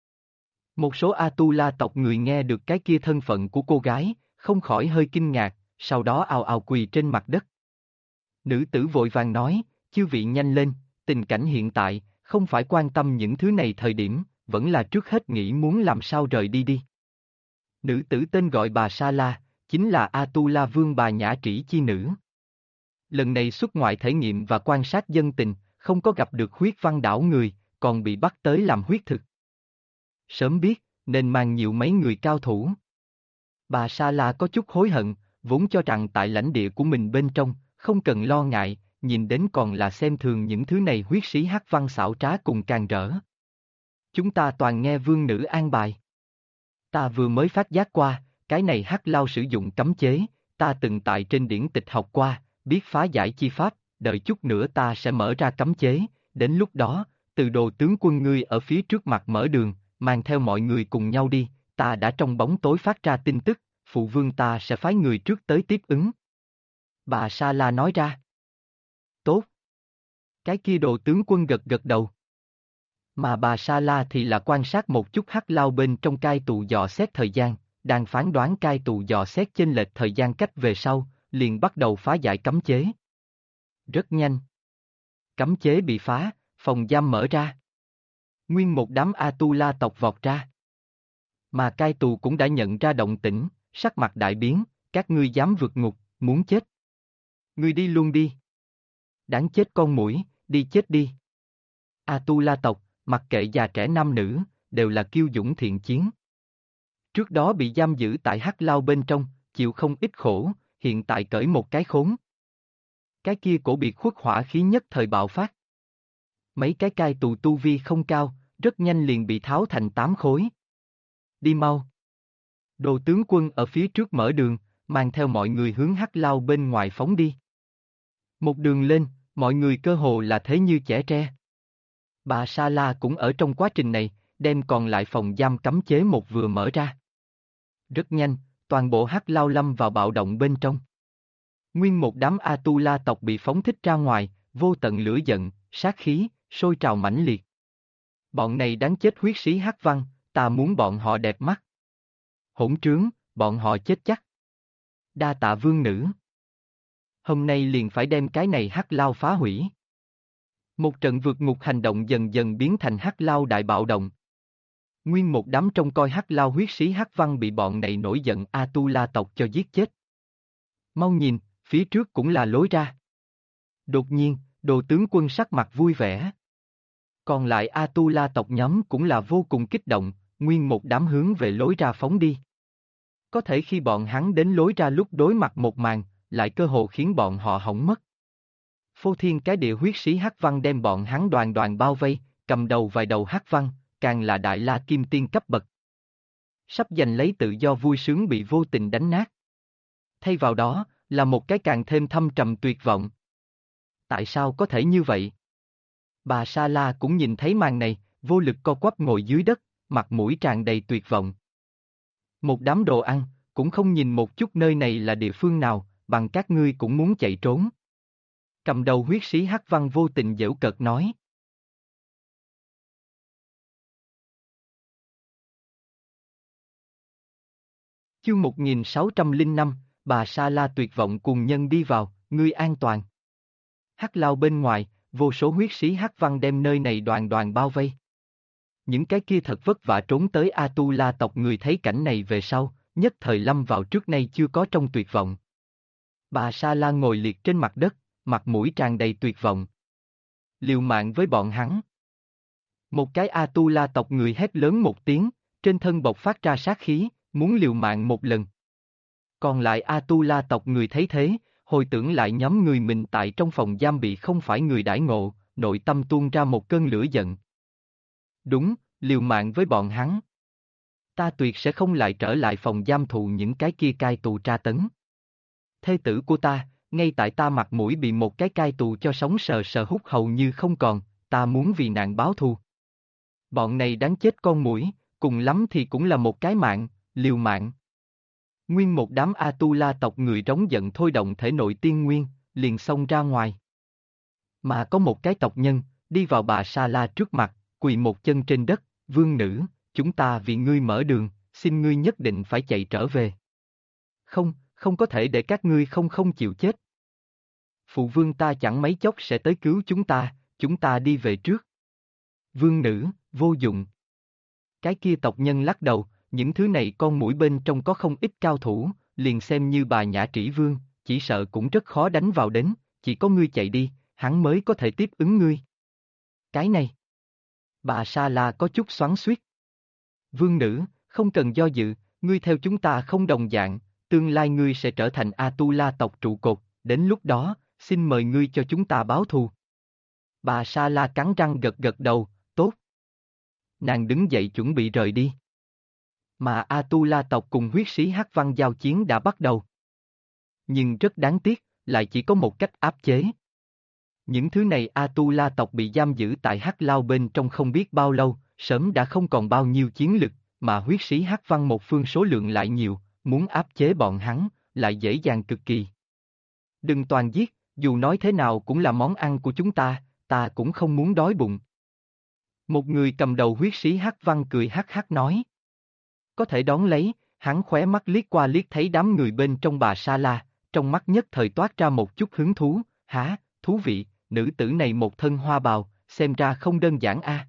Một số Atula tộc người nghe được cái kia thân phận của cô gái, không khỏi hơi kinh ngạc, sau đó ào ào quỳ trên mặt đất. Nữ tử vội vàng nói, chư vị nhanh lên, tình cảnh hiện tại, không phải quan tâm những thứ này thời điểm, vẫn là trước hết nghĩ muốn làm sao rời đi đi. Nữ tử tên gọi bà Sa La, chính là Atula vương bà Nhã Trĩ chi nữ. Lần này xuất ngoại thể nghiệm và quan sát dân tình, không có gặp được huyết văn đảo người, còn bị bắt tới làm huyết thực. Sớm biết, nên mang nhiều mấy người cao thủ. Bà Sa La có chút hối hận, vốn cho rằng tại lãnh địa của mình bên trong, không cần lo ngại, nhìn đến còn là xem thường những thứ này huyết sĩ hắc văn xảo trá cùng càng rỡ. Chúng ta toàn nghe vương nữ an bài. Ta vừa mới phát giác qua, cái này hắc lao sử dụng cấm chế, ta từng tại trên điển tịch học qua, biết phá giải chi pháp, đợi chút nữa ta sẽ mở ra cấm chế, đến lúc đó, từ đồ tướng quân ngươi ở phía trước mặt mở đường, mang theo mọi người cùng nhau đi, ta đã trong bóng tối phát ra tin tức, phụ vương ta sẽ phái người trước tới tiếp ứng. Bà Sa La nói ra. Tốt. Cái kia đồ tướng quân gật gật đầu. Mà bà Sa La thì là quan sát một chút hắc lao bên trong cai tù dò xét thời gian, đang phán đoán cai tù dò xét chênh lệch thời gian cách về sau, liền bắt đầu phá giải cấm chế. Rất nhanh. Cấm chế bị phá, phòng giam mở ra. Nguyên một đám Atula tộc vọt ra. Mà cai tù cũng đã nhận ra động tĩnh, sắc mặt đại biến, các ngươi dám vượt ngục, muốn chết. Ngươi đi luôn đi. Đáng chết con muỗi, đi chết đi. Atula tộc, mặc kệ già trẻ nam nữ, đều là kiêu dũng thiện chiến. Trước đó bị giam giữ tại hắc lao bên trong, chịu không ít khổ, hiện tại cởi một cái khốn. Cái kia cổ biệt khuất hỏa khí nhất thời bạo phát. Mấy cái cai tù tu vi không cao, rất nhanh liền bị tháo thành 8 khối. Đi mau. Đồ tướng quân ở phía trước mở đường, mang theo mọi người hướng hắc lao bên ngoài phóng đi. Một đường lên, mọi người cơ hồ là thế như chẻ tre. Bà Sa La cũng ở trong quá trình này, đem còn lại phòng giam cấm chế một vừa mở ra. Rất nhanh, toàn bộ hắc lao lâm vào bạo động bên trong. Nguyên một đám Atula tộc bị phóng thích ra ngoài, vô tận lửa giận, sát khí, sôi trào mãnh liệt. Bọn này đáng chết huyết sĩ hắc văn, ta muốn bọn họ đẹp mắt. Hỗn trướng, bọn họ chết chắc. Đa tạ vương nữ. hôm nay liền phải đem cái này hắc lao phá hủy. Một trận vượt ngục hành động dần dần biến thành hắc lao đại bạo động. Nguyên một đám trông coi hắc lao huyết sĩ hắc văn bị bọn này nổi giận Atula tộc cho giết chết. Mau nhìn, phía trước cũng là lối ra. Đột nhiên, Đồ tướng quân sắc mặt vui vẻ. Còn lại Atula tộc nhóm cũng là vô cùng kích động, nguyên một đám hướng về lối ra phóng đi. Có thể khi bọn hắn đến lối ra lúc đối mặt một màn, lại cơ hồ khiến bọn họ hỏng mất. Phô thiên cái địa huyết sĩ hắc văn đem bọn hắn đoàn đoàn bao vây, cầm đầu vài đầu hắc văn, càng là đại la kim tiên cấp bậc. Sắp giành lấy tự do vui sướng bị vô tình đánh nát. Thay vào đó, là một cái càng thêm thâm trầm tuyệt vọng. Tại sao có thể như vậy? Bà Sa La cũng nhìn thấy màn này, vô lực co quắp ngồi dưới đất, mặt mũi tràn đầy tuyệt vọng. Một đám đồ ăn, cũng không nhìn một chút nơi này là địa phương nào, bằng các ngươi cũng muốn chạy trốn. Cầm đầu huyết sĩ hắc văn vô tình giễu cợt nói. Chương 1605, bà Sa La tuyệt vọng cùng nhân đi vào, ngươi an toàn. Hắc lao bên ngoài, vô số huyết sĩ hắc văn đem nơi này đoàn đoàn bao vây. Những cái kia thật vất vả trốn tới Atula tộc người thấy cảnh này về sau, nhất thời lâm vào trước nay chưa có trong tuyệt vọng. Bà Sa La ngồi liệt trên mặt đất, mặt mũi tràn đầy tuyệt vọng. Liều mạng với bọn hắn. Một cái Atula tộc người hét lớn một tiếng, trên thân bộc phát ra sát khí, muốn liều mạng một lần. Còn lại Atula tộc người thấy thế, hồi tưởng lại nhóm người mình tại trong phòng giam bị không phải người đãi ngộ, nội tâm tuôn ra một cơn lửa giận. Đúng, liều mạng với bọn hắn. Ta tuyệt sẽ không lại trở lại phòng giam thụ những cái kia cai tù tra tấn. Thê tử của ta, ngay tại ta mặt mũi bị một cái cai tù cho sống sờ sờ hút hầu như không còn, ta muốn vì nạn báo thù. Bọn này đáng chết con muỗi, cùng lắm thì cũng là một cái mạng, liều mạng. Nguyên một đám Atula tộc người trống giận thôi động thể nội tiên nguyên, liền xông ra ngoài. Mà có một cái tộc nhân, đi vào bà Sa La trước mặt, quỳ một chân trên đất, vương nữ, chúng ta vì ngươi mở đường, xin ngươi nhất định phải chạy trở về. Không, không có thể để các ngươi không chịu chết. Phụ vương ta chẳng mấy chốc sẽ tới cứu chúng ta đi về trước. Vương nữ, vô dụng. Cái kia tộc nhân lắc đầu, những thứ này con muỗi bên trong có không ít cao thủ, liền xem như bà Nhã Trĩ Vương, chỉ sợ cũng rất khó đánh vào đến, chỉ có ngươi chạy đi, hắn mới có thể tiếp ứng ngươi. Cái này. Bà Sa La có chút xoắn xuýt. Vương nữ, không cần do dự, ngươi theo chúng ta không đồng dạng, tương lai ngươi sẽ trở thành Atula tộc trụ cột, đến lúc đó, xin mời ngươi cho chúng ta báo thù. Bà Sa La cắn răng gật gật đầu, tốt. Nàng đứng dậy chuẩn bị rời đi. Mà Atula tộc cùng huyết sĩ hắc văn giao chiến đã bắt đầu. Nhưng rất đáng tiếc, lại chỉ có một cách áp chế. Những thứ này Atula tộc bị giam giữ tại hắc lao bên trong không biết bao lâu, sớm đã không còn bao nhiêu chiến lực, mà huyết sĩ hắc văn một phương số lượng lại nhiều, muốn áp chế bọn hắn, lại dễ dàng cực kỳ. Đừng toàn giết, dù nói thế nào cũng là món ăn của chúng ta cũng không muốn đói bụng. Một người cầm đầu huyết sĩ hắc văn cười hắc hắc nói. Có thể đón lấy, hắn khóe mắt liếc qua liếc thấy đám người bên trong bà Sa La, trong mắt nhất thời toát ra một chút hứng thú, hả, thú vị, nữ tử này một thân hoa bào, xem ra không đơn giản a.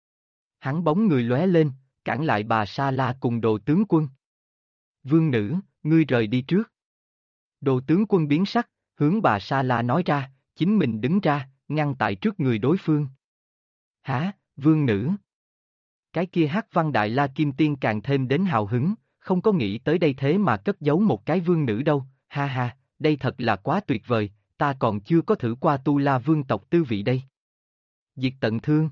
Hắn bóng người lóe lên, cản lại bà Sa La cùng Đồ tướng quân. Vương nữ, ngươi rời đi trước. Đồ tướng quân biến sắc, hướng bà Sa La nói ra, chính mình đứng ra, ngăn tại trước người đối phương. Hả, vương nữ? Cái kia hắc văn đại la kim tiên càng thêm đến hào hứng, không có nghĩ tới đây thế mà cất giấu một cái vương nữ đâu, ha ha, đây thật là quá tuyệt vời, ta còn chưa có thử qua tu la vương tộc tư vị đây. Diệt tận thương.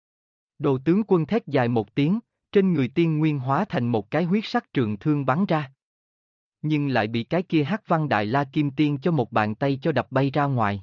Đồ tướng quân thét dài một tiếng, trên người tiên nguyên hóa thành một cái huyết sắc trường thương bắn ra. Nhưng lại bị cái kia hắc văn đại la kim tiên cho một bàn tay cho đập bay ra ngoài.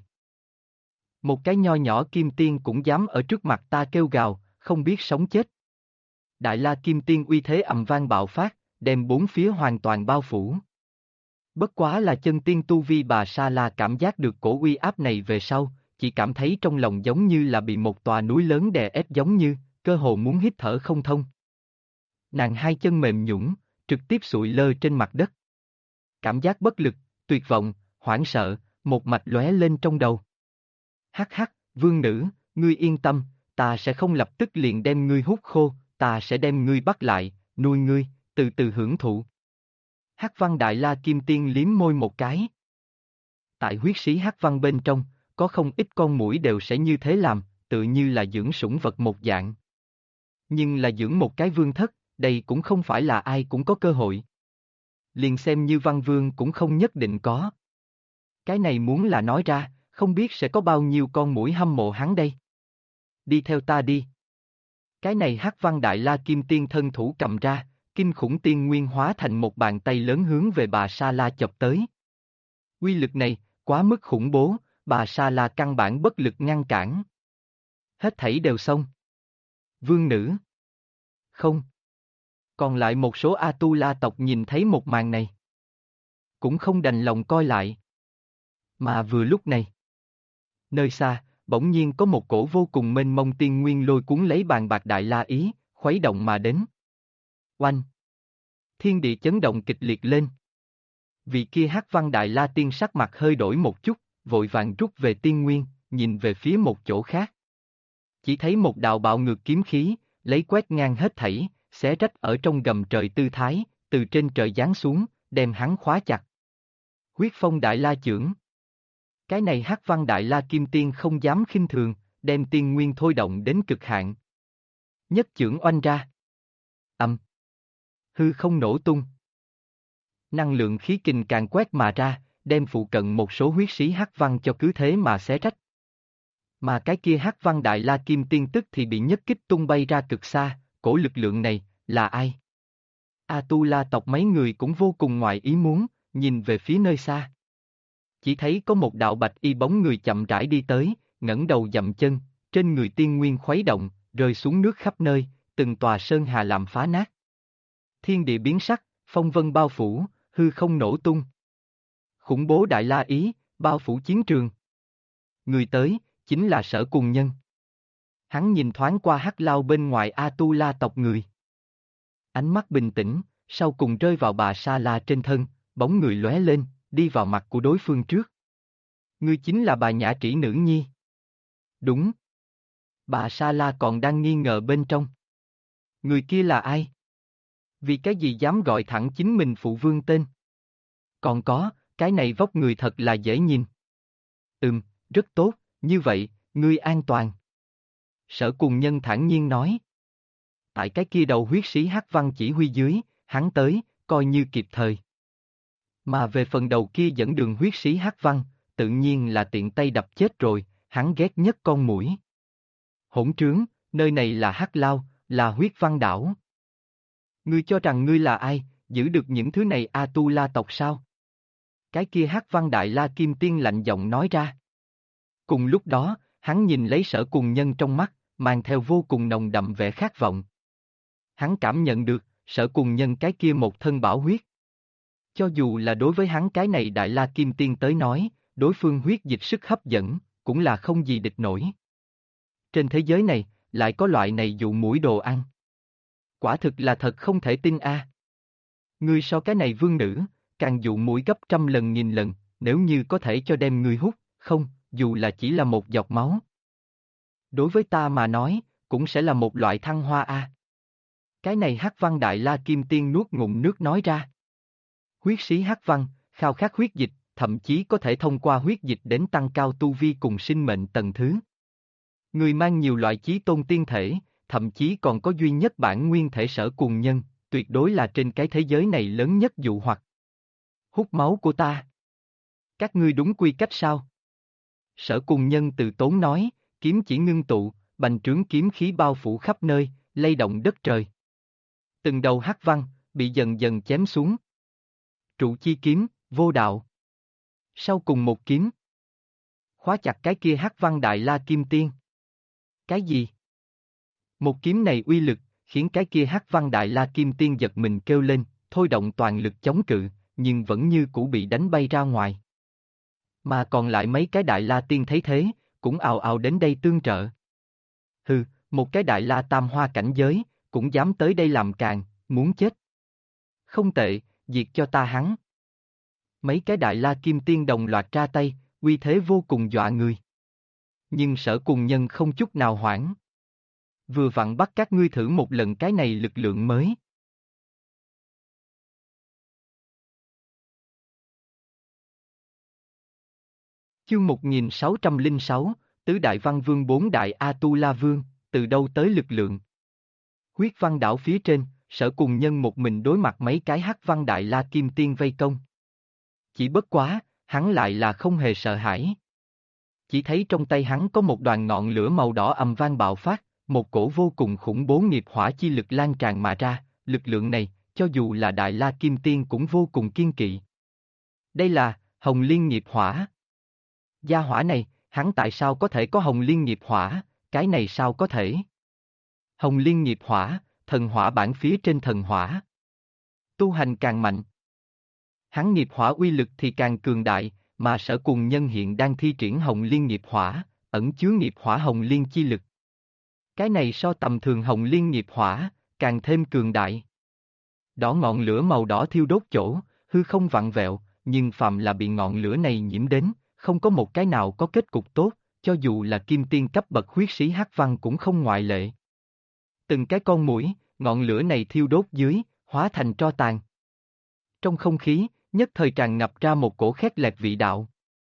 Một cái nho nhỏ kim tiên cũng dám ở trước mặt ta kêu gào, không biết sống chết. Đại la kim tiên uy thế ầm vang bạo phát, đem bốn phía hoàn toàn bao phủ. Bất quá là chân tiên tu vi bà Sa La cảm giác được cổ uy áp này về sau, chỉ cảm thấy trong lòng giống như là bị một tòa núi lớn đè ép giống như, cơ hồ muốn hít thở không thông. Nàng hai chân mềm nhũn, trực tiếp sụi lơ trên mặt đất. Cảm giác bất lực, tuyệt vọng, hoảng sợ, Một mạch lóe lên trong đầu. Hắc hắc, vương nữ, ngươi yên tâm, ta sẽ không lập tức liền đem ngươi hút khô, ta sẽ đem ngươi bắt lại, nuôi ngươi, từ từ hưởng thụ. Hắc Văn Đại La Kim Tiên liếm môi một cái. Tại huyết sĩ Hắc Văn bên trong, có không ít con muỗi đều sẽ như thế làm, tự như là dưỡng sủng vật một dạng. Nhưng là dưỡng một cái vương thất, đây cũng không phải là ai cũng có cơ hội. Liền xem như Văn Vương cũng không nhất định có. Cái này muốn là nói ra, không biết sẽ có bao nhiêu con muỗi hâm mộ hắn đây. Đi theo ta đi. Cái này Hắc Văn Đại La Kim Tiên thân thủ cầm ra, kinh khủng tiên nguyên hóa thành một bàn tay lớn hướng về bà Sa La chộp tới. Uy lực này, quá mức khủng bố, bà Sa La căn bản bất lực ngăn cản. Hết thảy đều xong. Vương nữ. Không. Còn lại một số A-tu-la tộc nhìn thấy một màn này. Cũng không đành lòng coi lại. Mà vừa lúc này. Nơi xa, bỗng nhiên có một cổ vô cùng mênh mông tiên nguyên lôi cuốn lấy bàn bạc Đại La Ý, khuấy động mà đến. Oanh! Thiên địa chấn động kịch liệt lên. Vị kia Hắc Văn Đại La Tiên sắc mặt hơi đổi một chút, vội vàng rút về tiên nguyên, nhìn về phía một chỗ khác. Chỉ thấy một đạo bạo ngược kiếm khí, lấy quét ngang hết thảy, xé rách ở trong gầm trời tư thái, từ trên trời giáng xuống, đem hắn khóa chặt. Huyết Phong Đại La Chưởng. Cái này Hắc Văn Đại La Kim Tiên không dám khinh thường, đem tiên nguyên thôi động đến cực hạn. Nhất chưởng oanh ra. Âm. Hư không nổ tung. Năng lượng khí kình càng quét mà ra, đem phụ cận một số huyết sĩ Hắc Văn cho cứ thế mà xé rách. Mà cái kia Hắc Văn Đại La Kim Tiên tức thì bị nhất kích tung bay ra cực xa, cổ lực lượng này, là ai? A-tu-la tộc mấy người cũng vô cùng ngoài ý muốn, nhìn về phía nơi xa. Chỉ thấy có một đạo bạch y bóng người chậm rãi đi tới, ngẩng đầu dậm chân, trên người tiên nguyên khuấy động, rơi xuống nước khắp nơi, từng tòa sơn hà làm phá nát. Thiên địa biến sắc, phong vân bao phủ, hư không nổ tung. Khủng bố Đại La Ý, bao phủ chiến trường. Người tới, chính là Sở Cùng Nhân. Hắn nhìn thoáng qua hắc lao bên ngoài A-tu-la tộc người. Ánh mắt bình tĩnh, sau cùng rơi vào bà Sa La trên thân, bóng người lóe lên, đi vào mặt của đối phương trước. Ngươi chính là bà Nhã Trĩ Nữ Nhi. Đúng. Bà Sa La còn đang nghi ngờ bên trong. Người kia là ai? Vì cái gì dám gọi thẳng chính mình phụ vương tên? Còn có, cái này vóc người thật là dễ nhìn. Rất tốt, như vậy, ngươi an toàn. Sở Cùng Nhân thản nhiên nói. Tại cái kia đầu huyết sĩ Hắc Văn chỉ huy dưới, hắn tới, coi như kịp thời. Mà về phần đầu kia dẫn đường huyết sĩ Hắc Văn, tự nhiên là tiện tay đập chết rồi, hắn ghét nhất con muỗi. Hỗn trướng, nơi này là Hắc Lao, là huyết văn đảo. Ngươi cho rằng ngươi là ai, giữ được những thứ này A-tu-la tộc sao? Cái kia Hắc Văn Đại La Kim Tiên lạnh giọng nói ra. Cùng lúc đó, hắn nhìn lấy Sở Cùng Nhân trong mắt, mang theo vô cùng nồng đậm vẻ khát vọng. Hắn cảm nhận được, Sở Cùng Nhân cái kia một thân bảo huyết. Cho dù là đối với hắn cái này Đại La Kim Tiên tới nói, đối phương huyết dịch sức hấp dẫn, cũng là không gì địch nổi. Trên thế giới này, lại có loại này dụ muỗi đồ ăn. Quả thực là thật không thể tin a. Ngươi so cái này vương nữ, càng dụ muỗi gấp trăm lần nghìn lần, nếu như có thể cho đem ngươi hút, không, dù là chỉ là một giọt máu. Đối với ta mà nói, cũng sẽ là một loại thăng hoa a. Cái này Hắc Văn Đại La Kim Tiên nuốt ngụm nước nói ra. Huyết sĩ Hắc Văn, khao khát huyết dịch, thậm chí có thể thông qua huyết dịch đến tăng cao tu vi cùng sinh mệnh tầng thứ. Người mang nhiều loại chí tôn tiên thể, thậm chí còn có duy nhất bản nguyên thể Sở Cùng Nhân, tuyệt đối là trên cái thế giới này lớn nhất dụ hoặc. Hút máu của ta. Các ngươi đúng quy cách sao? Sở Cùng Nhân từ tốn nói, kiếm chỉ ngưng tụ, bành trướng kiếm khí bao phủ khắp nơi, lay động đất trời. Từng đầu hắc văn, bị dần dần chém xuống. Trụ chi kiếm, vô đạo. Sau cùng một kiếm. Khóa chặt cái kia hắc văn Đại La Kim Tiên. Cái gì? Một kiếm này uy lực, khiến cái kia hắc văn Đại La Kim Tiên giật mình kêu lên, thôi động toàn lực chống cự, nhưng vẫn như cũ bị đánh bay ra ngoài. Mà còn lại mấy cái Đại La Tiên thấy thế, cũng ào ào đến đây tương trợ. Hừ, một cái Đại La Tam Hoa cảnh giới, cũng dám tới đây làm càn, muốn chết. Không tệ, diệt cho ta hắn. Mấy cái Đại La Kim Tiên đồng loạt ra tay, uy thế vô cùng dọa người. Nhưng Sở Cùng Nhân không chút nào hoảng. Vừa vặn bắt các ngươi thử một lần cái này lực lượng mới. Chương 1606, Tứ Đại Văn Vương Bốn Đại A-tu-la Vương, từ đâu tới lực lượng? Huyết Văn đảo phía trên, Sở Cùng Nhân một mình đối mặt mấy cái Hắc Văn Đại La Kim Tiên vây công. Chỉ bất quá, hắn lại là không hề sợ hãi. Chỉ thấy trong tay hắn có một đoàn ngọn lửa màu đỏ ầm vang bạo phát, một cổ vô cùng khủng bố nghiệp hỏa chi lực lan tràn mà ra, lực lượng này, cho dù là Đại La Kim Tiên cũng vô cùng kiên kỵ. Đây là Hồng Liên nghiệp hỏa. Gia hỏa này, hắn tại sao có thể có Hồng Liên nghiệp hỏa, cái này sao có thể? Hồng Liên nghiệp hỏa, thần hỏa bản phía trên thần hỏa. Tu hành càng mạnh, hắn nghiệp hỏa uy lực thì càng cường đại, mà Sở Cùng Nhân hiện đang thi triển Hồng Liên nghiệp hỏa, ẩn chứa nghiệp hỏa Hồng Liên chi lực. Cái này so tầm thường Hồng Liên nghiệp hỏa, càng thêm cường đại. Đỏ ngọn lửa màu đỏ thiêu đốt chỗ, hư không vặn vẹo, nhưng phàm là bị ngọn lửa này nhiễm đến, không có một cái nào có kết cục tốt, cho dù là kim tiên cấp bậc huyết sĩ Hắc Văn cũng không ngoại lệ. Từng cái con muỗi, ngọn lửa này thiêu đốt dưới, hóa thành tro tàn. Trong không khí, nhất thời tràn ngập ra một cổ khét lẹt vị đạo.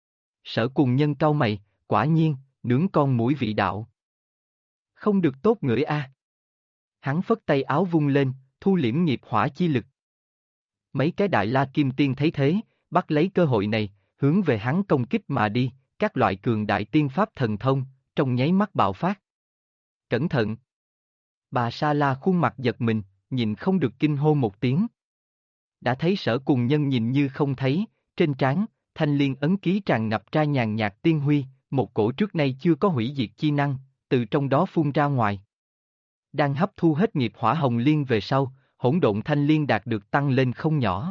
Sở Cùng Nhân cau mày, quả nhiên, nướng con muỗi vị đạo. Không được tốt ngửi a. Hắn phất tay áo vung lên, thu liễm nghiệp hỏa chi lực. Mấy cái Đại La Kim Tiên thấy thế, bắt lấy cơ hội này, hướng về hắn công kích mà đi, các loại cường đại tiên pháp thần thông, trong nháy mắt bạo phát. Cẩn thận! Bà Sa La khuôn mặt giật mình, nhìn không được kinh hô một tiếng. Đã thấy Sở Cùng Nhân nhìn như không thấy, trên trán, thanh liên ấn ký tràn ngập ra nhàn nhạt tiên huy, một cổ trước nay chưa có hủy diệt chi năng, từ trong đó phun ra ngoài. Đang hấp thu hết nghiệp hỏa Hồng Liên về sau, hỗn độn thanh liên đạt được tăng lên không nhỏ.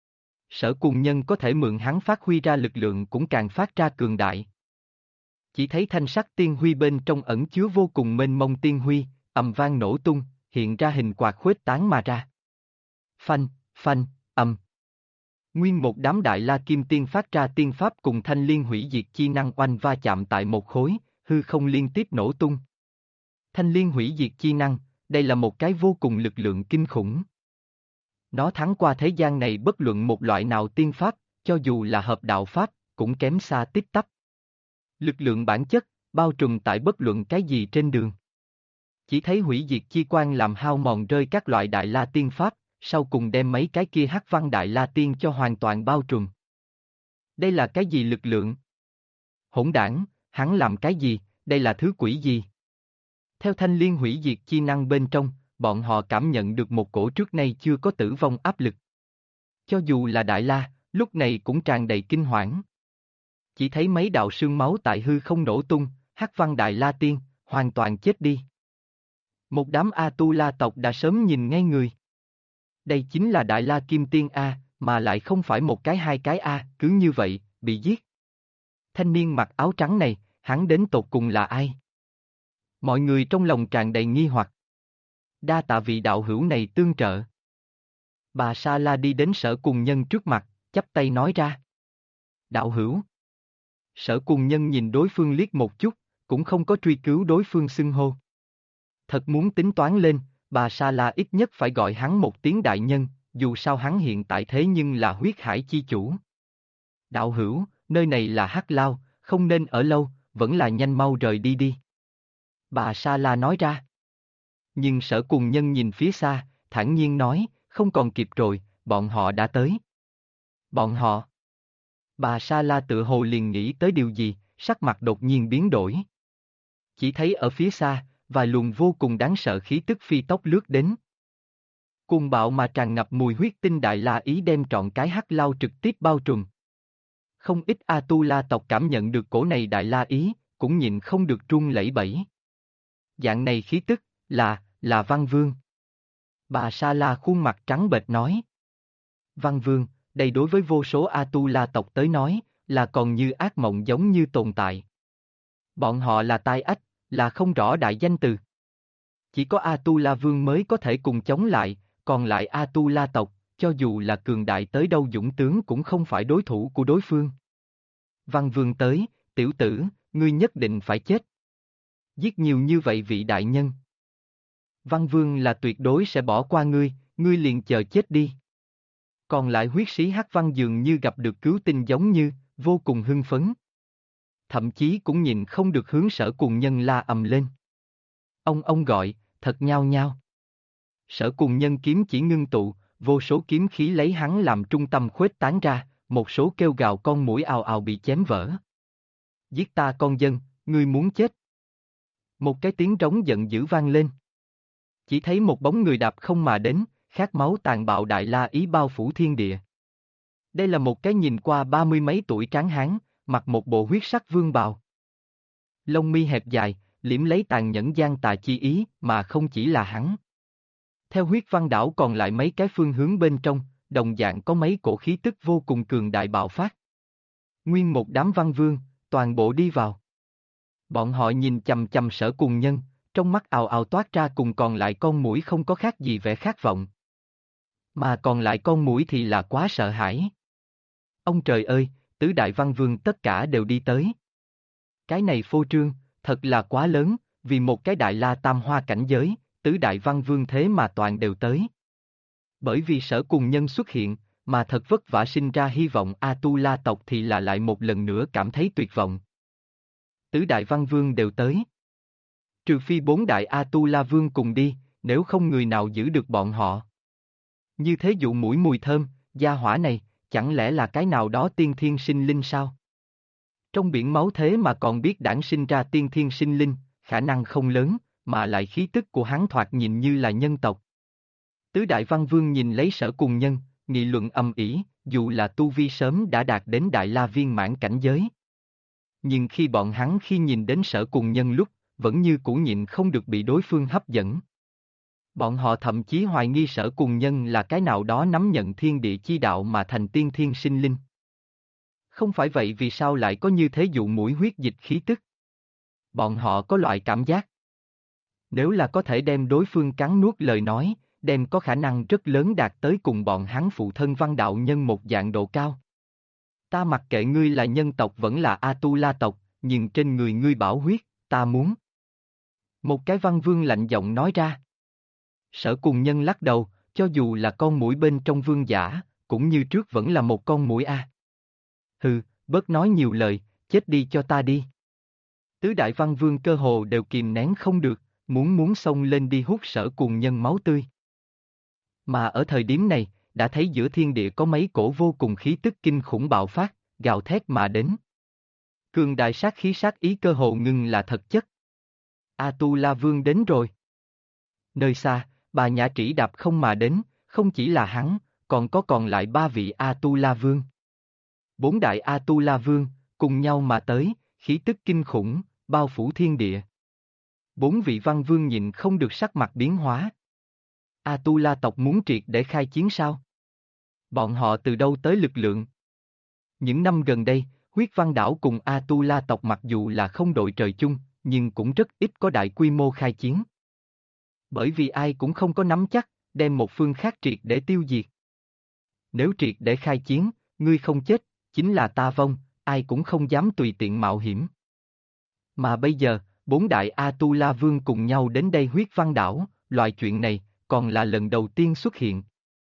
Sở Cùng Nhân có thể mượn hắn phát huy ra lực lượng cũng càng phát ra cường đại. Chỉ thấy thanh sắc tiên huy bên trong ẩn chứa vô cùng mênh mông tiên huy, ầm vang nổ tung, hiện ra hình quạt khuếch tán mà ra. Phanh, phanh, ầm. Nguyên một đám Đại La Kim Tiên phát ra tiên pháp cùng thanh liên hủy diệt chi năng oanh va chạm tại một khối, hư không liên tiếp nổ tung. Thanh liên hủy diệt chi năng, đây là một cái vô cùng lực lượng kinh khủng. Nó thắng qua thế gian này bất luận một loại nào tiên pháp, cho dù là hợp đạo pháp, cũng kém xa tít tắp. Lực lượng bản chất, bao trùm tại bất luận cái gì trên đường. Chỉ thấy hủy diệt chi quang làm hao mòn rơi các loại Đại La tiên pháp, sau cùng đem mấy cái kia Hắc Văn Đại La tiên cho hoàn toàn bao trùm. Đây là cái gì lực lượng? Hỗn đảng, hắn làm cái gì, đây là thứ quỷ gì? Theo thanh liên hủy diệt chi năng bên trong, bọn họ cảm nhận được một cổ trước nay chưa có tử vong áp lực. Cho dù là Đại La, lúc này cũng tràn đầy kinh hoảng. Chỉ thấy mấy đạo sương máu tại hư không nổ tung, Hắc Văn Đại La tiên, hoàn toàn chết đi. Một đám A-tu-la tộc đã sớm nhìn ngay người. Đây chính là Đại La Kim Tiên A, mà lại không phải một cái hai cái A, cứ như vậy, bị giết. Thanh niên mặc áo trắng này, hắn đến tột cùng là ai? Mọi người trong lòng tràn đầy nghi hoặc. Đa tạ vị đạo hữu này tương trợ. Bà Sa La đi đến Sở Cùng Nhân trước mặt, chắp tay nói ra. Đạo hữu. Sở Cùng Nhân nhìn đối phương liếc một chút, cũng không có truy cứu đối phương xưng hô. Thật muốn tính toán lên, bà Sa La ít nhất phải gọi hắn một tiếng đại nhân, dù sao hắn hiện tại thế nhưng là huyết hải chi chủ. Đạo hữu, nơi này là Hắc Lao, không nên ở lâu, vẫn là nhanh mau rời đi đi. Bà Sa La nói ra. Nhưng Sở Cùng Nhân nhìn phía xa, thản nhiên nói, không còn kịp rồi, bọn họ đã tới. Bọn họ. Bà Sa La tự hồ liền nghĩ tới điều gì, sắc mặt đột nhiên biến đổi. Chỉ thấy ở phía xa, vài luồng vô cùng đáng sợ khí tức phi tốc lướt đến. Cuồng bạo mà tràn ngập mùi huyết tinh Đại La ý đem trọn cái Hắc Lao trực tiếp bao trùm. Không ít A-tu-la tộc cảm nhận được cổ này Đại La ý, cũng nhịn không được run lẩy bẩy. Dạng này khí tức, là Văn Vương. Bà Sa La khuôn mặt trắng bệch nói. Văn Vương, đây đối với vô số A-tu-la tộc tới nói, là còn như ác mộng giống như tồn tại. Bọn họ là tai ách, là không rõ đại danh từ. Chỉ có A-tu-la Vương mới có thể cùng chống lại, còn lại A-tu-la tộc, cho dù là cường đại tới đâu dũng tướng cũng không phải đối thủ của đối phương. Văn Vương tới, tiểu tử, ngươi nhất định phải chết. Giết nhiều như vậy vị đại nhân. Văn Vương là tuyệt đối sẽ bỏ qua ngươi, ngươi liền chờ chết đi. Còn lại huyết sĩ Hắc Văn dường như gặp được cứu tinh giống như, vô cùng hưng phấn. Thậm chí cũng nhìn không được hướng Sở Cùng Nhân la ầm lên. Ông gọi, thật nhao nhao. Sở Cùng Nhân kiếm chỉ ngưng tụ, vô số kiếm khí lấy hắn làm trung tâm khuếch tán ra, một số kêu gào con muỗi ào ào bị chém vỡ. Giết ta con dân, ngươi muốn chết. Một cái tiếng trống giận dữ vang lên. Chỉ thấy một bóng người đạp không mà đến, khát máu tàn bạo đại la ý bao phủ thiên địa. Đây là một cái nhìn qua 30 mấy tuổi tráng hán, mặc một bộ huyết sắc vương bào. Lông mi hẹp dài, liễm lấy tàn nhẫn gian tà chi ý, mà không chỉ là hắn. Theo huyết văn đảo còn lại mấy cái phương hướng bên trong, đồng dạng có mấy cổ khí tức vô cùng cường đại bạo phát. Nguyên một đám văn vương, toàn bộ đi vào. Bọn họ nhìn chằm chằm Sở Cùng Nhân, trong mắt ào ào toát ra cùng còn lại con muỗi không có khác gì vẻ khát vọng. Mà còn lại con muỗi thì là quá sợ hãi. Ông trời ơi, tứ đại văn vương tất cả đều đi tới. Cái này phô trương, thật là quá lớn, vì một cái đại la tam hoa cảnh giới, tứ đại văn vương thế mà toàn đều tới. Bởi vì Sở Cùng Nhân xuất hiện, mà thật vất vả sinh ra hy vọng A-tu-la tộc thì là lại một lần nữa cảm thấy tuyệt vọng. Tứ đại văn vương đều tới. Trừ phi bốn đại A-tu-la vương cùng đi, nếu không người nào giữ được bọn họ. Như thế dụ mũi mùi thơm, gia hỏa này, chẳng lẽ là cái nào đó tiên thiên sinh linh sao? Trong biển máu thế mà còn biết đản sinh ra tiên thiên sinh linh, khả năng không lớn, mà lại khí tức của hắn thoạt nhìn như là nhân tộc. Tứ đại văn vương nhìn lấy Sở Cùng Nhân, nghị luận ầm ĩ, dù là tu vi sớm đã đạt đến đại la viên mãn cảnh giới. Nhưng khi bọn hắn nhìn đến Sở Cùng Nhân lúc, vẫn như cũ nhịn không được bị đối phương hấp dẫn. Bọn họ thậm chí hoài nghi Sở Cùng Nhân là cái nào đó nắm nhận thiên địa chi đạo mà thành tiên thiên sinh linh. Không phải vậy vì sao lại có như thế dụ mũi huyết dịch khí tức? Bọn họ có loại cảm giác. Nếu là có thể đem đối phương cắn nuốt lời nói, đem có khả năng rất lớn đạt tới cùng bọn hắn phụ thân Văn Đạo Nhân một dạng độ cao. Ta mặc kệ ngươi là nhân tộc vẫn là A-tu-la tộc, nhưng trên người ngươi bảo huyết, ta muốn. Một cái văn vương lạnh giọng nói ra. Sở Cùng Nhân lắc đầu, cho dù là con muỗi bên trong vương giả, cũng như trước vẫn là một con muỗi a. Hừ, bớt nói nhiều lời, chết đi cho ta đi. Tứ đại văn vương cơ hồ đều kìm nén không được, muốn xông lên đi hút Sở Cùng Nhân máu tươi. Mà ở thời điểm này, đã thấy giữa thiên địa có mấy cổ vô cùng khí tức kinh khủng bạo phát, gào thét mà đến. Cường đại sát khí sát ý cơ hồ ngừng là thật chất. A-tu-la vương đến rồi. Nơi xa, bà Nhã Trĩ đạp không mà đến, không chỉ là hắn, còn lại ba vị A-tu-la vương. Bốn đại A-tu-la vương, cùng nhau mà tới, khí tức kinh khủng, bao phủ thiên địa. Bốn vị văn vương nhìn không được sắc mặt biến hóa. A-tu-la tộc muốn triệt để khai chiến sao? Bọn họ từ đâu tới lực lượng? Những năm gần đây, huyết văn đảo cùng A-tu-la tộc mặc dù là không đội trời chung, nhưng cũng rất ít có đại quy mô khai chiến. Bởi vì ai cũng không có nắm chắc, đem một phương khác triệt để tiêu diệt. Nếu triệt để khai chiến, ngươi không chết, chính là ta vong, ai cũng không dám tùy tiện mạo hiểm. Mà bây giờ, bốn đại A-tu-la vương cùng nhau đến đây huyết văn đảo, loại chuyện này, còn là lần đầu tiên xuất hiện.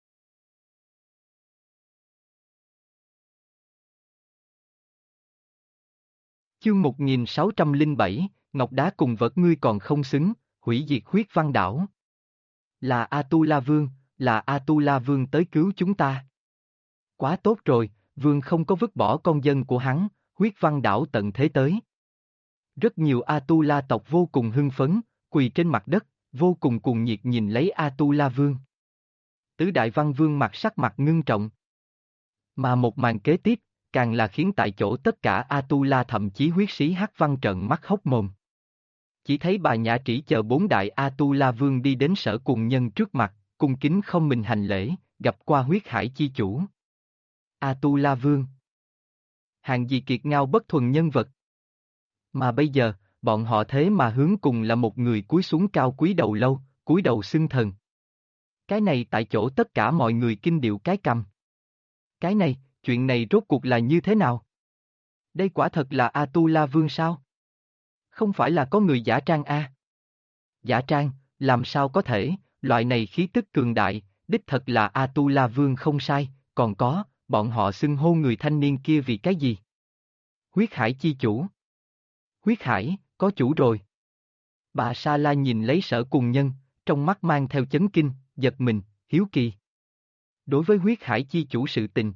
Chương 1607, Ngọc Đá cùng vật ngươi còn không xứng, hủy diệt huyết văn đảo. Là A-tu-la vương, là A-tu-la vương tới cứu chúng ta. Quá tốt rồi, vương không có vứt bỏ con dân của hắn, huyết văn đảo tận thế tới. Rất nhiều A-tu-la tộc vô cùng hưng phấn, quỳ trên mặt đất, vô cùng cuồng nhiệt nhìn lấy A-tu-la vương. Tứ đại văn vương mặt sắc mặt ngưng trọng. Mà một màn kế tiếp, càng là khiến tại chỗ tất cả A-tu-la thậm chí huyết sĩ Hắc Văn trợn mắt hốc mồm. Chỉ thấy bà Nhã Trĩ chờ bốn đại A-tu-la vương đi đến Sở Cùng Nhân trước mặt, cung kính không mình hành lễ, gặp qua huyết hải chi chủ. A-tu-la vương. Hàng gì kiệt ngao bất thuần nhân vật. Mà bây giờ, bọn họ thế mà hướng cùng là một người cúi xuống cao cúi đầu lâu, cúi đầu xưng thần. Cái này tại chỗ tất cả mọi người kinh điệu cái cằm. Cái này, chuyện này rốt cuộc là như thế nào? Đây quả thật là Atula Vương sao? Không phải là có người giả trang a? Giả trang, làm sao có thể, loại này khí tức cường đại, đích thật là Atula Vương không sai, còn có, bọn họ xưng hô người thanh niên kia vì cái gì? Huyết Hải chi chủ. Huyết Hải, có chủ rồi. Bà Sa La nhìn lấy Sở Cùng Nhân, trong mắt mang theo chấn kinh, giật mình, hiếu kỳ. Đối với huyết hải chi chủ sự tình,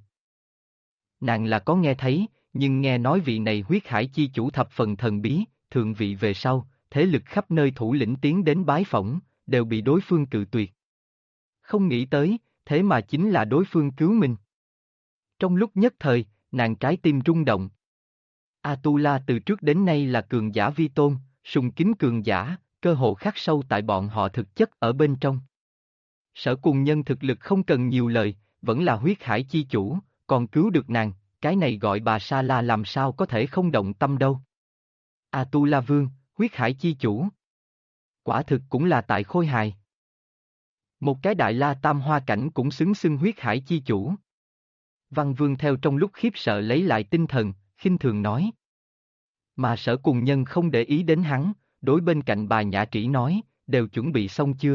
nàng là có nghe thấy, nhưng nghe nói vị này huyết hải chi chủ thập phần thần bí, thượng vị về sau, thế lực khắp nơi thủ lĩnh tiến đến bái phỏng, đều bị đối phương cự tuyệt. Không nghĩ tới, thế mà chính là đối phương cứu mình. Trong lúc nhất thời, nàng trái tim rung động. Atula từ trước đến nay là cường giả vi tôn, sùng kính cường giả, cơ hồ khắc sâu tại bọn họ thực chất ở bên trong. Sở Cùng Nhân thực lực không cần nhiều lời, vẫn là huyết hải chi chủ, còn cứu được nàng, cái này gọi bà Sa La làm sao có thể không động tâm đâu. Atula Vương, huyết hải chi chủ. Quả thực cũng là tại khôi hài. Một cái đại la tam hoa cảnh cũng xứng xưng huyết hải chi chủ. Văn Vương theo trong lúc khiếp sợ lấy lại tinh thần, khinh thường nói. Mà Sở Cùng Nhân không để ý đến hắn, đối bên cạnh bà Nhã Trĩ nói, đều chuẩn bị xong chưa?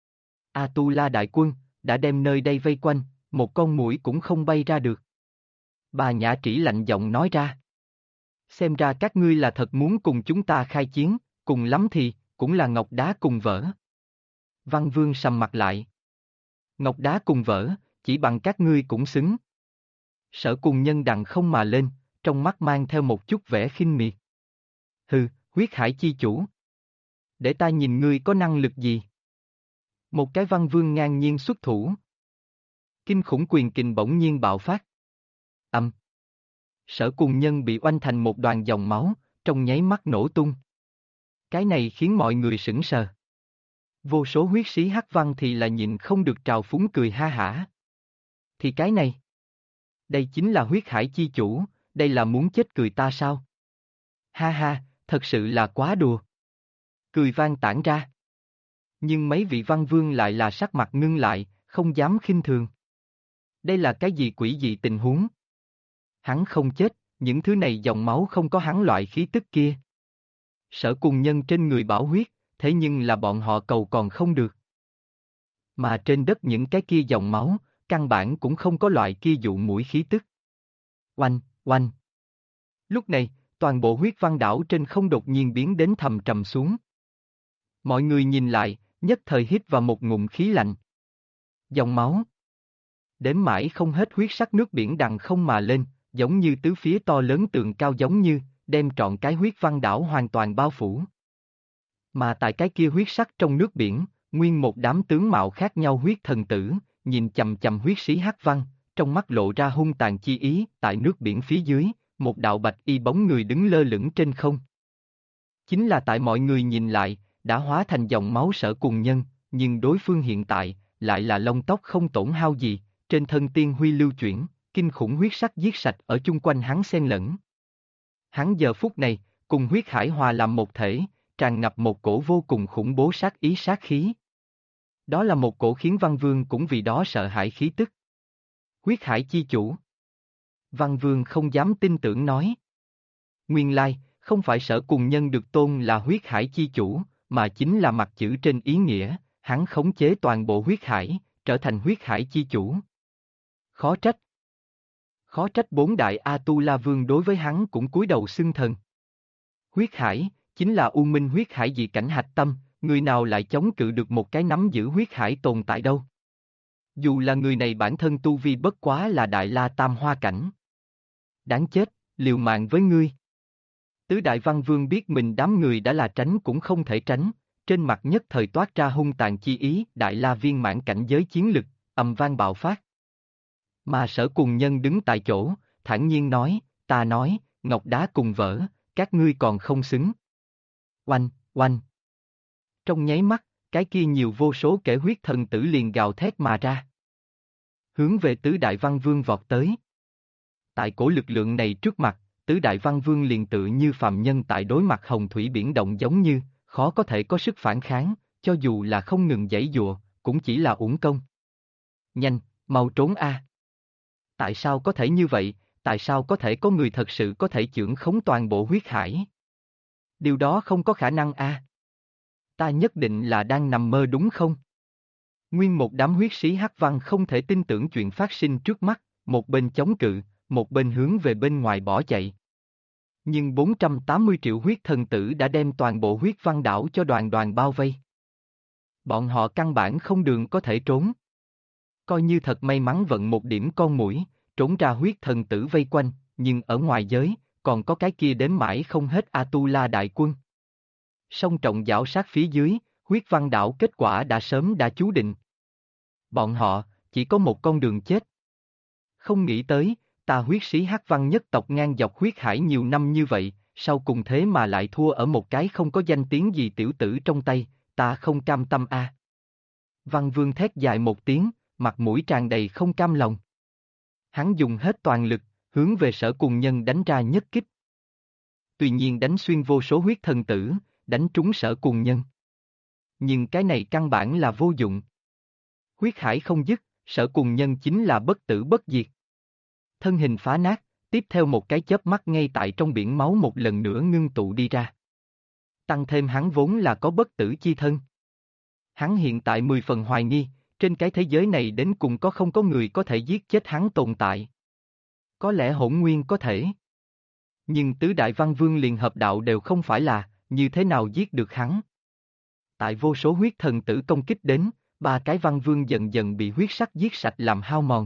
Atula đại quân, đã đem nơi đây vây quanh, một con muỗi cũng không bay ra được. Bà Nhã Trĩ lạnh giọng nói ra. Xem ra các ngươi là thật muốn cùng chúng ta khai chiến, cùng lắm thì, cũng là ngọc đá cùng vỡ. Văn Vương sầm mặt lại. Ngọc đá cùng vỡ, chỉ bằng các ngươi cũng xứng. Sở Cùng Nhân đằng không mà lên, trong mắt mang theo một chút vẻ khinh miệt. Hừ, huyết hải chi chủ. Để ta nhìn ngươi có năng lực gì. Một cái Văn Vương ngang nhiên xuất thủ. Kinh khủng quyền kình bỗng nhiên bạo phát. Âm. Sở Cùng Nhân bị oanh thành một đoàn dòng máu, trong nháy mắt nổ tung. Cái này khiến mọi người sững sờ. Vô số huyết sĩ hắc văn thì là nhịn không được trào phúng cười ha hả. Thì cái này. Đây chính là huyết hải chi chủ, đây là muốn chết cười ta sao? Ha ha, thật sự là quá đùa. Cười vang tản ra. Nhưng mấy vị văn vương lại là sắc mặt ngưng lại, không dám khinh thường. Đây là cái gì quỷ dị tình huống? Hắn không chết, những thứ này dòng máu không có hắn loại khí tức kia. Sở Cùng Nhân trên người bảo huyết, thế nhưng là bọn họ cầu còn không được. Mà trên đất những cái kia dòng máu, căn bản cũng không có loại kia dụ mũi khí tức. Oanh, oanh. Lúc này, toàn bộ huyết văn đảo trên không đột nhiên biến đến thầm trầm xuống. Mọi người nhìn lại, nhất thời hít vào một ngụm khí lạnh. Dòng máu. Đếm mãi không hết huyết sắc nước biển đằng không mà lên, giống như tứ phía to lớn tượng cao giống như, đem trọn cái huyết văn đảo hoàn toàn bao phủ. Mà tại cái kia huyết sắc trong nước biển, nguyên một đám tướng mạo khác nhau huyết thần tử, nhìn chầm chầm huyết sĩ hắc văn, trong mắt lộ ra hung tàn chi ý, tại nước biển phía dưới, một đạo bạch y bóng người đứng lơ lửng trên không. Chính là tại mọi người nhìn lại, đã hóa thành dòng máu Sở Cùng Nhân, nhưng đối phương hiện tại, lại là lông tóc không tổn hao gì, trên thân tiên huy lưu chuyển, kinh khủng huyết sắc giết sạch ở chung quanh hắn xen lẫn. Hắn giờ phút này, cùng huyết hải hòa làm một thể, tràn ngập một cổ vô cùng khủng bố sát ý sát khí. Đó là một cổ khiến Văn Vương cũng vì đó sợ hãi khí tức. Huyết hải chi chủ. Văn Vương không dám tin tưởng nói. Nguyên lai, không phải Sở Cùng Nhân được tôn là huyết hải chi chủ, mà chính là mặt chữ trên ý nghĩa, hắn khống chế toàn bộ huyết hải, trở thành huyết hải chi chủ. Khó trách. Khó trách bốn đại Atula Vương đối với hắn cũng cúi đầu xưng thần. Huyết hải, chính là U Minh huyết hải dị cảnh hạch tâm, người nào lại chống cự được một cái nắm giữ huyết hải tồn tại đâu. Dù là người này bản thân tu vi bất quá là đại la tam hoa cảnh. Đáng chết, liều mạng với ngươi. Tứ đại văn vương biết mình đám người đã là tránh cũng không thể tránh, trên mặt nhất thời toát ra hung tàn chi ý, đại la viên mãn cảnh giới chiến lực, ầm vang bạo phát. Mà Sở Cùng Nhân đứng tại chỗ, thản nhiên nói, ta nói, ngọc đá cùng vỡ, các ngươi còn không xứng. Oanh, oanh. Trong nháy mắt, cái kia nhiều vô số kẻ huyết thần tử liền gào thét mà ra. Hướng về tứ đại văn vương vọt tới. Tại cổ lực lượng này trước mặt, tứ đại văn vương liền tự như phàm nhân tại đối mặt hồng thủy biển động giống như, khó có thể có sức phản kháng, cho dù là không ngừng giãy giụa, cũng chỉ là uổng công. Nhanh, mau trốn a! Tại sao có thể như vậy, tại sao có thể có người thật sự có thể chưởng khống toàn bộ huyết hải? Điều đó không có khả năng a. Ta nhất định là đang nằm mơ đúng không? Nguyên một đám huyết sĩ hắc văn không thể tin tưởng chuyện phát sinh trước mắt, một bên chống cự, một bên hướng về bên ngoài bỏ chạy. Nhưng 480 triệu huyết thần tử đã đem toàn bộ huyết văn đảo cho đoàn đoàn bao vây. Bọn họ căn bản không đường có thể trốn. Coi như thật may mắn vận một điểm con muỗi, trốn ra huyết thần tử vây quanh, nhưng ở ngoài giới, còn có cái kia đếm mãi không hết Atula đại quân. Song trọng giảo sát phía dưới, huyết văn đảo kết quả đã sớm đã chú định. Bọn họ, chỉ có một con đường chết. Không nghĩ tới, ta huyết sĩ hắc văn nhất tộc ngang dọc huyết hải nhiều năm như vậy, sau cùng thế mà lại thua ở một cái không có danh tiếng gì tiểu tử trong tay, ta không cam tâm a. Văn Vương thét dài một tiếng, mặt mũi tràn đầy không cam lòng. Hắn dùng hết toàn lực, hướng về Sở Cùng Nhân đánh ra nhất kích. Tuy nhiên đánh xuyên vô số huyết thần tử, đánh trúng Sở Cùng Nhân. Nhưng cái này căn bản là vô dụng. Huyết hải không dứt, Sở Cùng Nhân chính là bất tử bất diệt. Thân hình phá nát, tiếp theo một cái chớp mắt ngay tại trong biển máu một lần nữa ngưng tụ đi ra. Tăng thêm hắn vốn là có bất tử chi thân. Hắn hiện tại 10 phần hoài nghi, trên cái thế giới này đến cùng có không có người có thể giết chết hắn tồn tại. Có lẽ Hỗn Nguyên có thể. Nhưng tứ đại văn vương liền hợp đạo đều không phải là, như thế nào giết được hắn. Tại vô số huyết thần tử công kích đến, ba cái văn vương dần dần bị huyết sắc giết sạch làm hao mòn.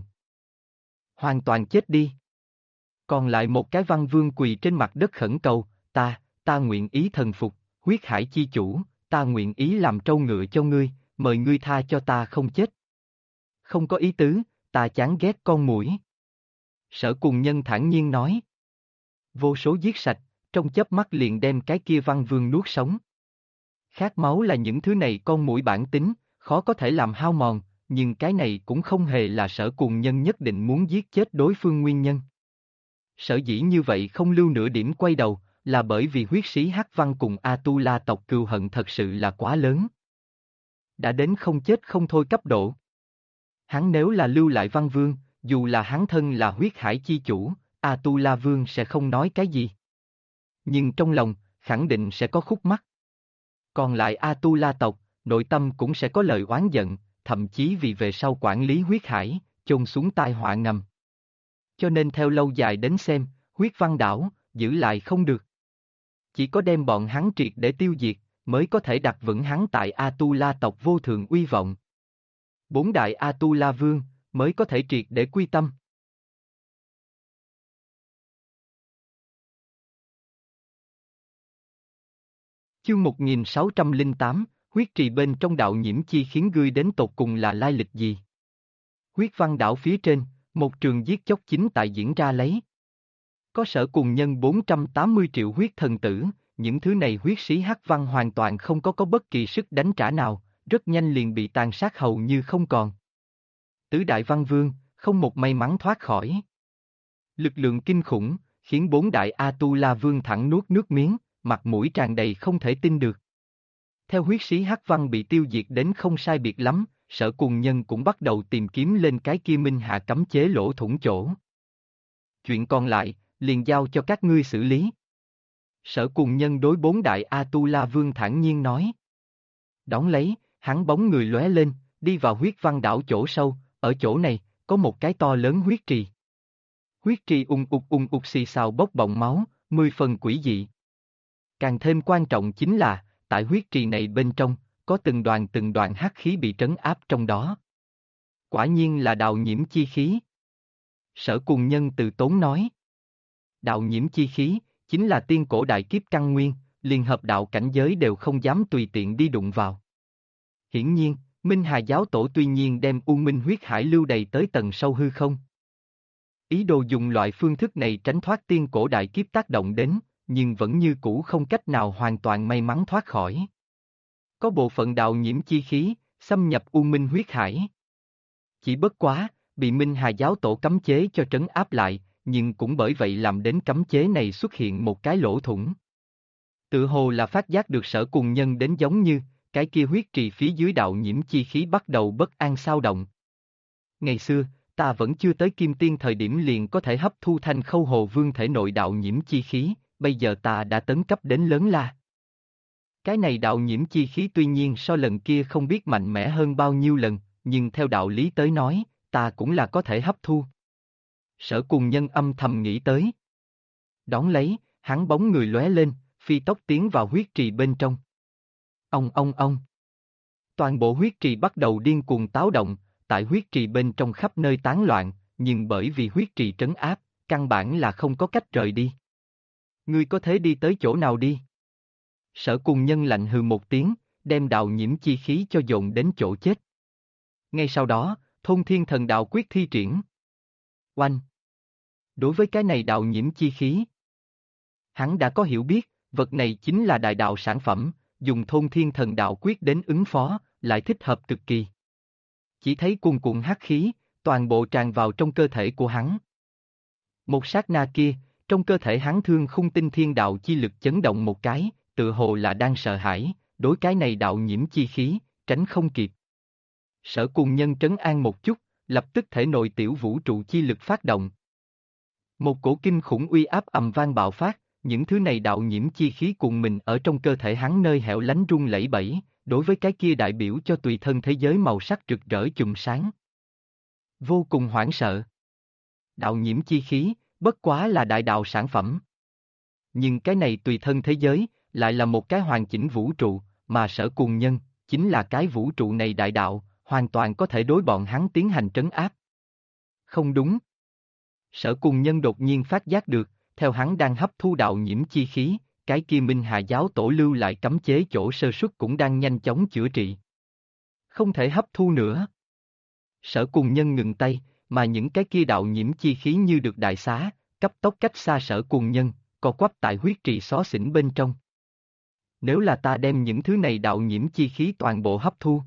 Hoàn toàn chết đi. Còn lại một cái văn vương quỳ trên mặt đất khẩn cầu, ta nguyện ý thần phục, huyết hải chi chủ, ta nguyện ý làm trâu ngựa cho ngươi, mời ngươi tha cho ta không chết. Không có ý tứ, ta chán ghét con muỗi. Sở Cùng Nhân thản nhiên nói. Vô số giết sạch, trong chớp mắt liền đem cái kia văn vương nuốt sống. Khát máu là những thứ này con muỗi bản tính, khó có thể làm hao mòn, nhưng cái này cũng không hề là Sở Cùng Nhân nhất định muốn giết chết đối phương nguyên nhân. Sở dĩ như vậy không lưu nửa điểm quay đầu, là bởi vì huyết sĩ Hắc Văn cùng Atula tộc cừu hận thật sự là quá lớn. Đã đến không chết không thôi cấp độ. Hắn nếu là lưu lại Văn Vương, dù là hắn thân là huyết hải chi chủ, Atula Vương sẽ không nói cái gì. Nhưng trong lòng, khẳng định sẽ có khúc mắc. Còn lại Atula tộc, nội tâm cũng sẽ có lời oán giận, thậm chí vì về sau quản lý huyết hải, chôn xuống tai họa ngầm. Cho nên theo lâu dài đến xem, huyết văn đảo, giữ lại không được. Chỉ có đem bọn hắn triệt để tiêu diệt, mới có thể đặt vững hắn tại Atula tộc vô thượng uy vọng. Bốn đại Atula vương, mới có thể triệt để quy tâm. Chương 1608, huyết trì bên trong đạo nhiễm chi khiến ngươi đến tột cùng là lai lịch gì? Huyết văn đảo phía trên, một trường giết chóc chính tại diễn ra lấy. Có Sở Cùng Nhân 480 triệu huyết thần tử, những thứ này huyết sĩ hắc văn hoàn toàn không có bất kỳ sức đánh trả nào, rất nhanh liền bị tàn sát hầu như không còn. Tứ đại văn vương, không một may mắn thoát khỏi. Lực lượng kinh khủng, khiến bốn đại Atula vương thẳng nuốt nước miếng, mặt mũi tràn đầy không thể tin được. Theo huyết sĩ hắc văn bị tiêu diệt đến không sai biệt lắm, Sở Cùng Nhân cũng bắt đầu tìm kiếm lên cái kia minh hạ cấm chế lỗ thủng chỗ. Chuyện còn lại, liền giao cho các ngươi xử lý. Sở Cùng Nhân đối bốn đại Atula vương thản nhiên nói. Đón lấy, hắn bóng người lóe lên, đi vào huyết văn đảo chỗ sâu, ở chỗ này, có một cái to lớn huyết trì. Huyết trì ung ục xì xào bốc bọng máu, 10 phần quỷ dị. Càng thêm quan trọng chính là, tại huyết trì này bên trong, có từng đoàn hắc khí bị trấn áp trong đó. Quả nhiên là đạo nhiễm chi khí. Sở Cùng Nhân từ tốn nói. Đạo nhiễm chi khí, chính là tiên cổ đại kiếp căn nguyên, liên hợp đạo cảnh giới đều không dám tùy tiện đi đụng vào. Hiển nhiên, Minh Hà giáo tổ tuy nhiên đem U Minh huyết hải lưu đầy tới tầng sâu hư không. Ý đồ dùng loại phương thức này tránh thoát tiên cổ đại kiếp tác động đến, nhưng vẫn như cũ không cách nào hoàn toàn may mắn thoát khỏi. Có bộ phận đạo nhiễm chi khí, xâm nhập U Minh huyết hải. Chỉ bất quá, bị Minh Hà giáo tổ cấm chế cho trấn áp lại, nhưng cũng bởi vậy làm đến cấm chế này xuất hiện một cái lỗ thủng. Tự hồ là phát giác được Sở Cùng Nhân đến giống như, cái kia huyết trì phía dưới đạo nhiễm chi khí bắt đầu bất an xao động. Ngày xưa, ta vẫn chưa tới kim tiên thời điểm liền có thể hấp thu Thanh Khâu Hồ Vương thể nội đạo nhiễm chi khí, bây giờ ta đã tấn cấp đến lớn la. Cái này đạo nhiễm chi khí tuy nhiên so lần kia không biết mạnh mẽ hơn bao nhiêu lần, nhưng theo đạo lý tới nói, ta cũng là có thể hấp thu. Sở Cùng Nhân âm thầm nghĩ tới. Đón lấy, hắn bóng người lóe lên, phi tốc tiến vào huyết trì bên trong. Ông. Toàn bộ huyết trì bắt đầu điên cuồng táo động, tại huyết trì bên trong khắp nơi tán loạn, nhưng bởi vì huyết trì trấn áp, căn bản là không có cách rời đi. Ngươi có thể đi tới chỗ nào đi? Sở Cùng Nhân lạnh hừ một tiếng, đem đạo nhiễm chi khí cho dồn đến chỗ chết. Ngay sau đó, Thôn Thiên Thần Đạo quyết thi triển. Oanh! Đối với cái này đạo nhiễm chi khí, hắn đã có hiểu biết, vật này chính là đại đạo sản phẩm, dùng Thôn Thiên Thần Đạo quyết đến ứng phó, lại thích hợp cực kỳ. Chỉ thấy cuồn cuộn hắc khí, toàn bộ tràn vào trong cơ thể của hắn. Một sát na kia, trong cơ thể hắn thương khung tinh thiên đạo chi lực chấn động một cái, tự hồ là đang sợ hãi, đối cái này đạo nhiễm chi khí, tránh không kịp. Sở Cùng Nhân trấn an một chút, lập tức thể nội tiểu vũ trụ chi lực phát động. Một cổ kinh khủng uy áp ầm vang bạo phát, những thứ này đạo nhiễm chi khí cùng mình ở trong cơ thể hắn nơi hẻo lánh rung lẩy bẩy, đối với cái kia đại biểu cho tùy thân thế giới màu sắc rực rỡ chùm sáng. Vô cùng hoảng sợ. Đạo nhiễm chi khí, bất quá là đại đạo sản phẩm. Nhưng cái này tùy thân thế giới, lại là một cái hoàn chỉnh vũ trụ, mà Sở Cùng Nhân, chính là cái vũ trụ này đại đạo, hoàn toàn có thể đối bọn hắn tiến hành trấn áp. Không đúng. Sở Cùng Nhân đột nhiên phát giác được, theo hắn đang hấp thu đạo nhiễm chi khí, cái kia Minh Hà giáo tổ lưu lại cấm chế chỗ sơ suất cũng đang nhanh chóng chữa trị. Không thể hấp thu nữa. Sở Cùng Nhân ngừng tay, mà những cái kia đạo nhiễm chi khí như được đại xá, cấp tốc cách xa Sở Cùng Nhân, co quắp tại huyết trì xó xỉnh bên trong. Nếu là ta đem những thứ này đạo nhiễm chi khí toàn bộ hấp thu.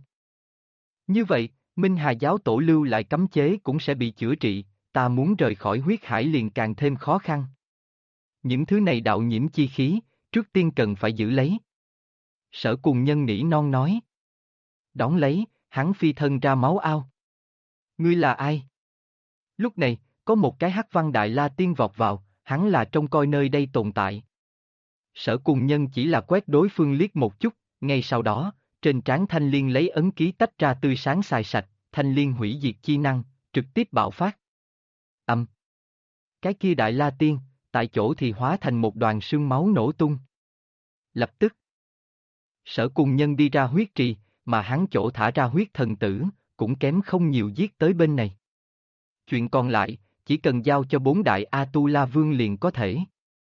Như vậy, Minh Hà giáo tổ lưu lại cấm chế cũng sẽ bị chữa trị, ta muốn rời khỏi huyết hải liền càng thêm khó khăn. Những thứ này đạo nhiễm chi khí, trước tiên cần phải giữ lấy. Sở Cùng Nhân nỉ non nói. Đón lấy, hắn phi thân ra máu ao. Ngươi là ai? Lúc này, có một cái hắc văn đại la tiên vọt vào, hắn là trông coi nơi đây tồn tại. Sở Cùng Nhân chỉ là quét đối phương liếc một chút, ngay sau đó, trên trán Thanh Liên lấy ấn ký tách ra tươi sáng xài sạch, Thanh Liên hủy diệt chi năng, trực tiếp bạo phát. Cái kia đại la tiên, tại chỗ thì hóa thành một đoàn sương máu nổ tung. Lập tức, Sở Cùng Nhân đi ra huyết trì, mà hắn chỗ thả ra huyết thần tử, cũng kém không nhiều giết tới bên này. Chuyện còn lại, chỉ cần giao cho 4 đại A-tu-la vương liền có thể.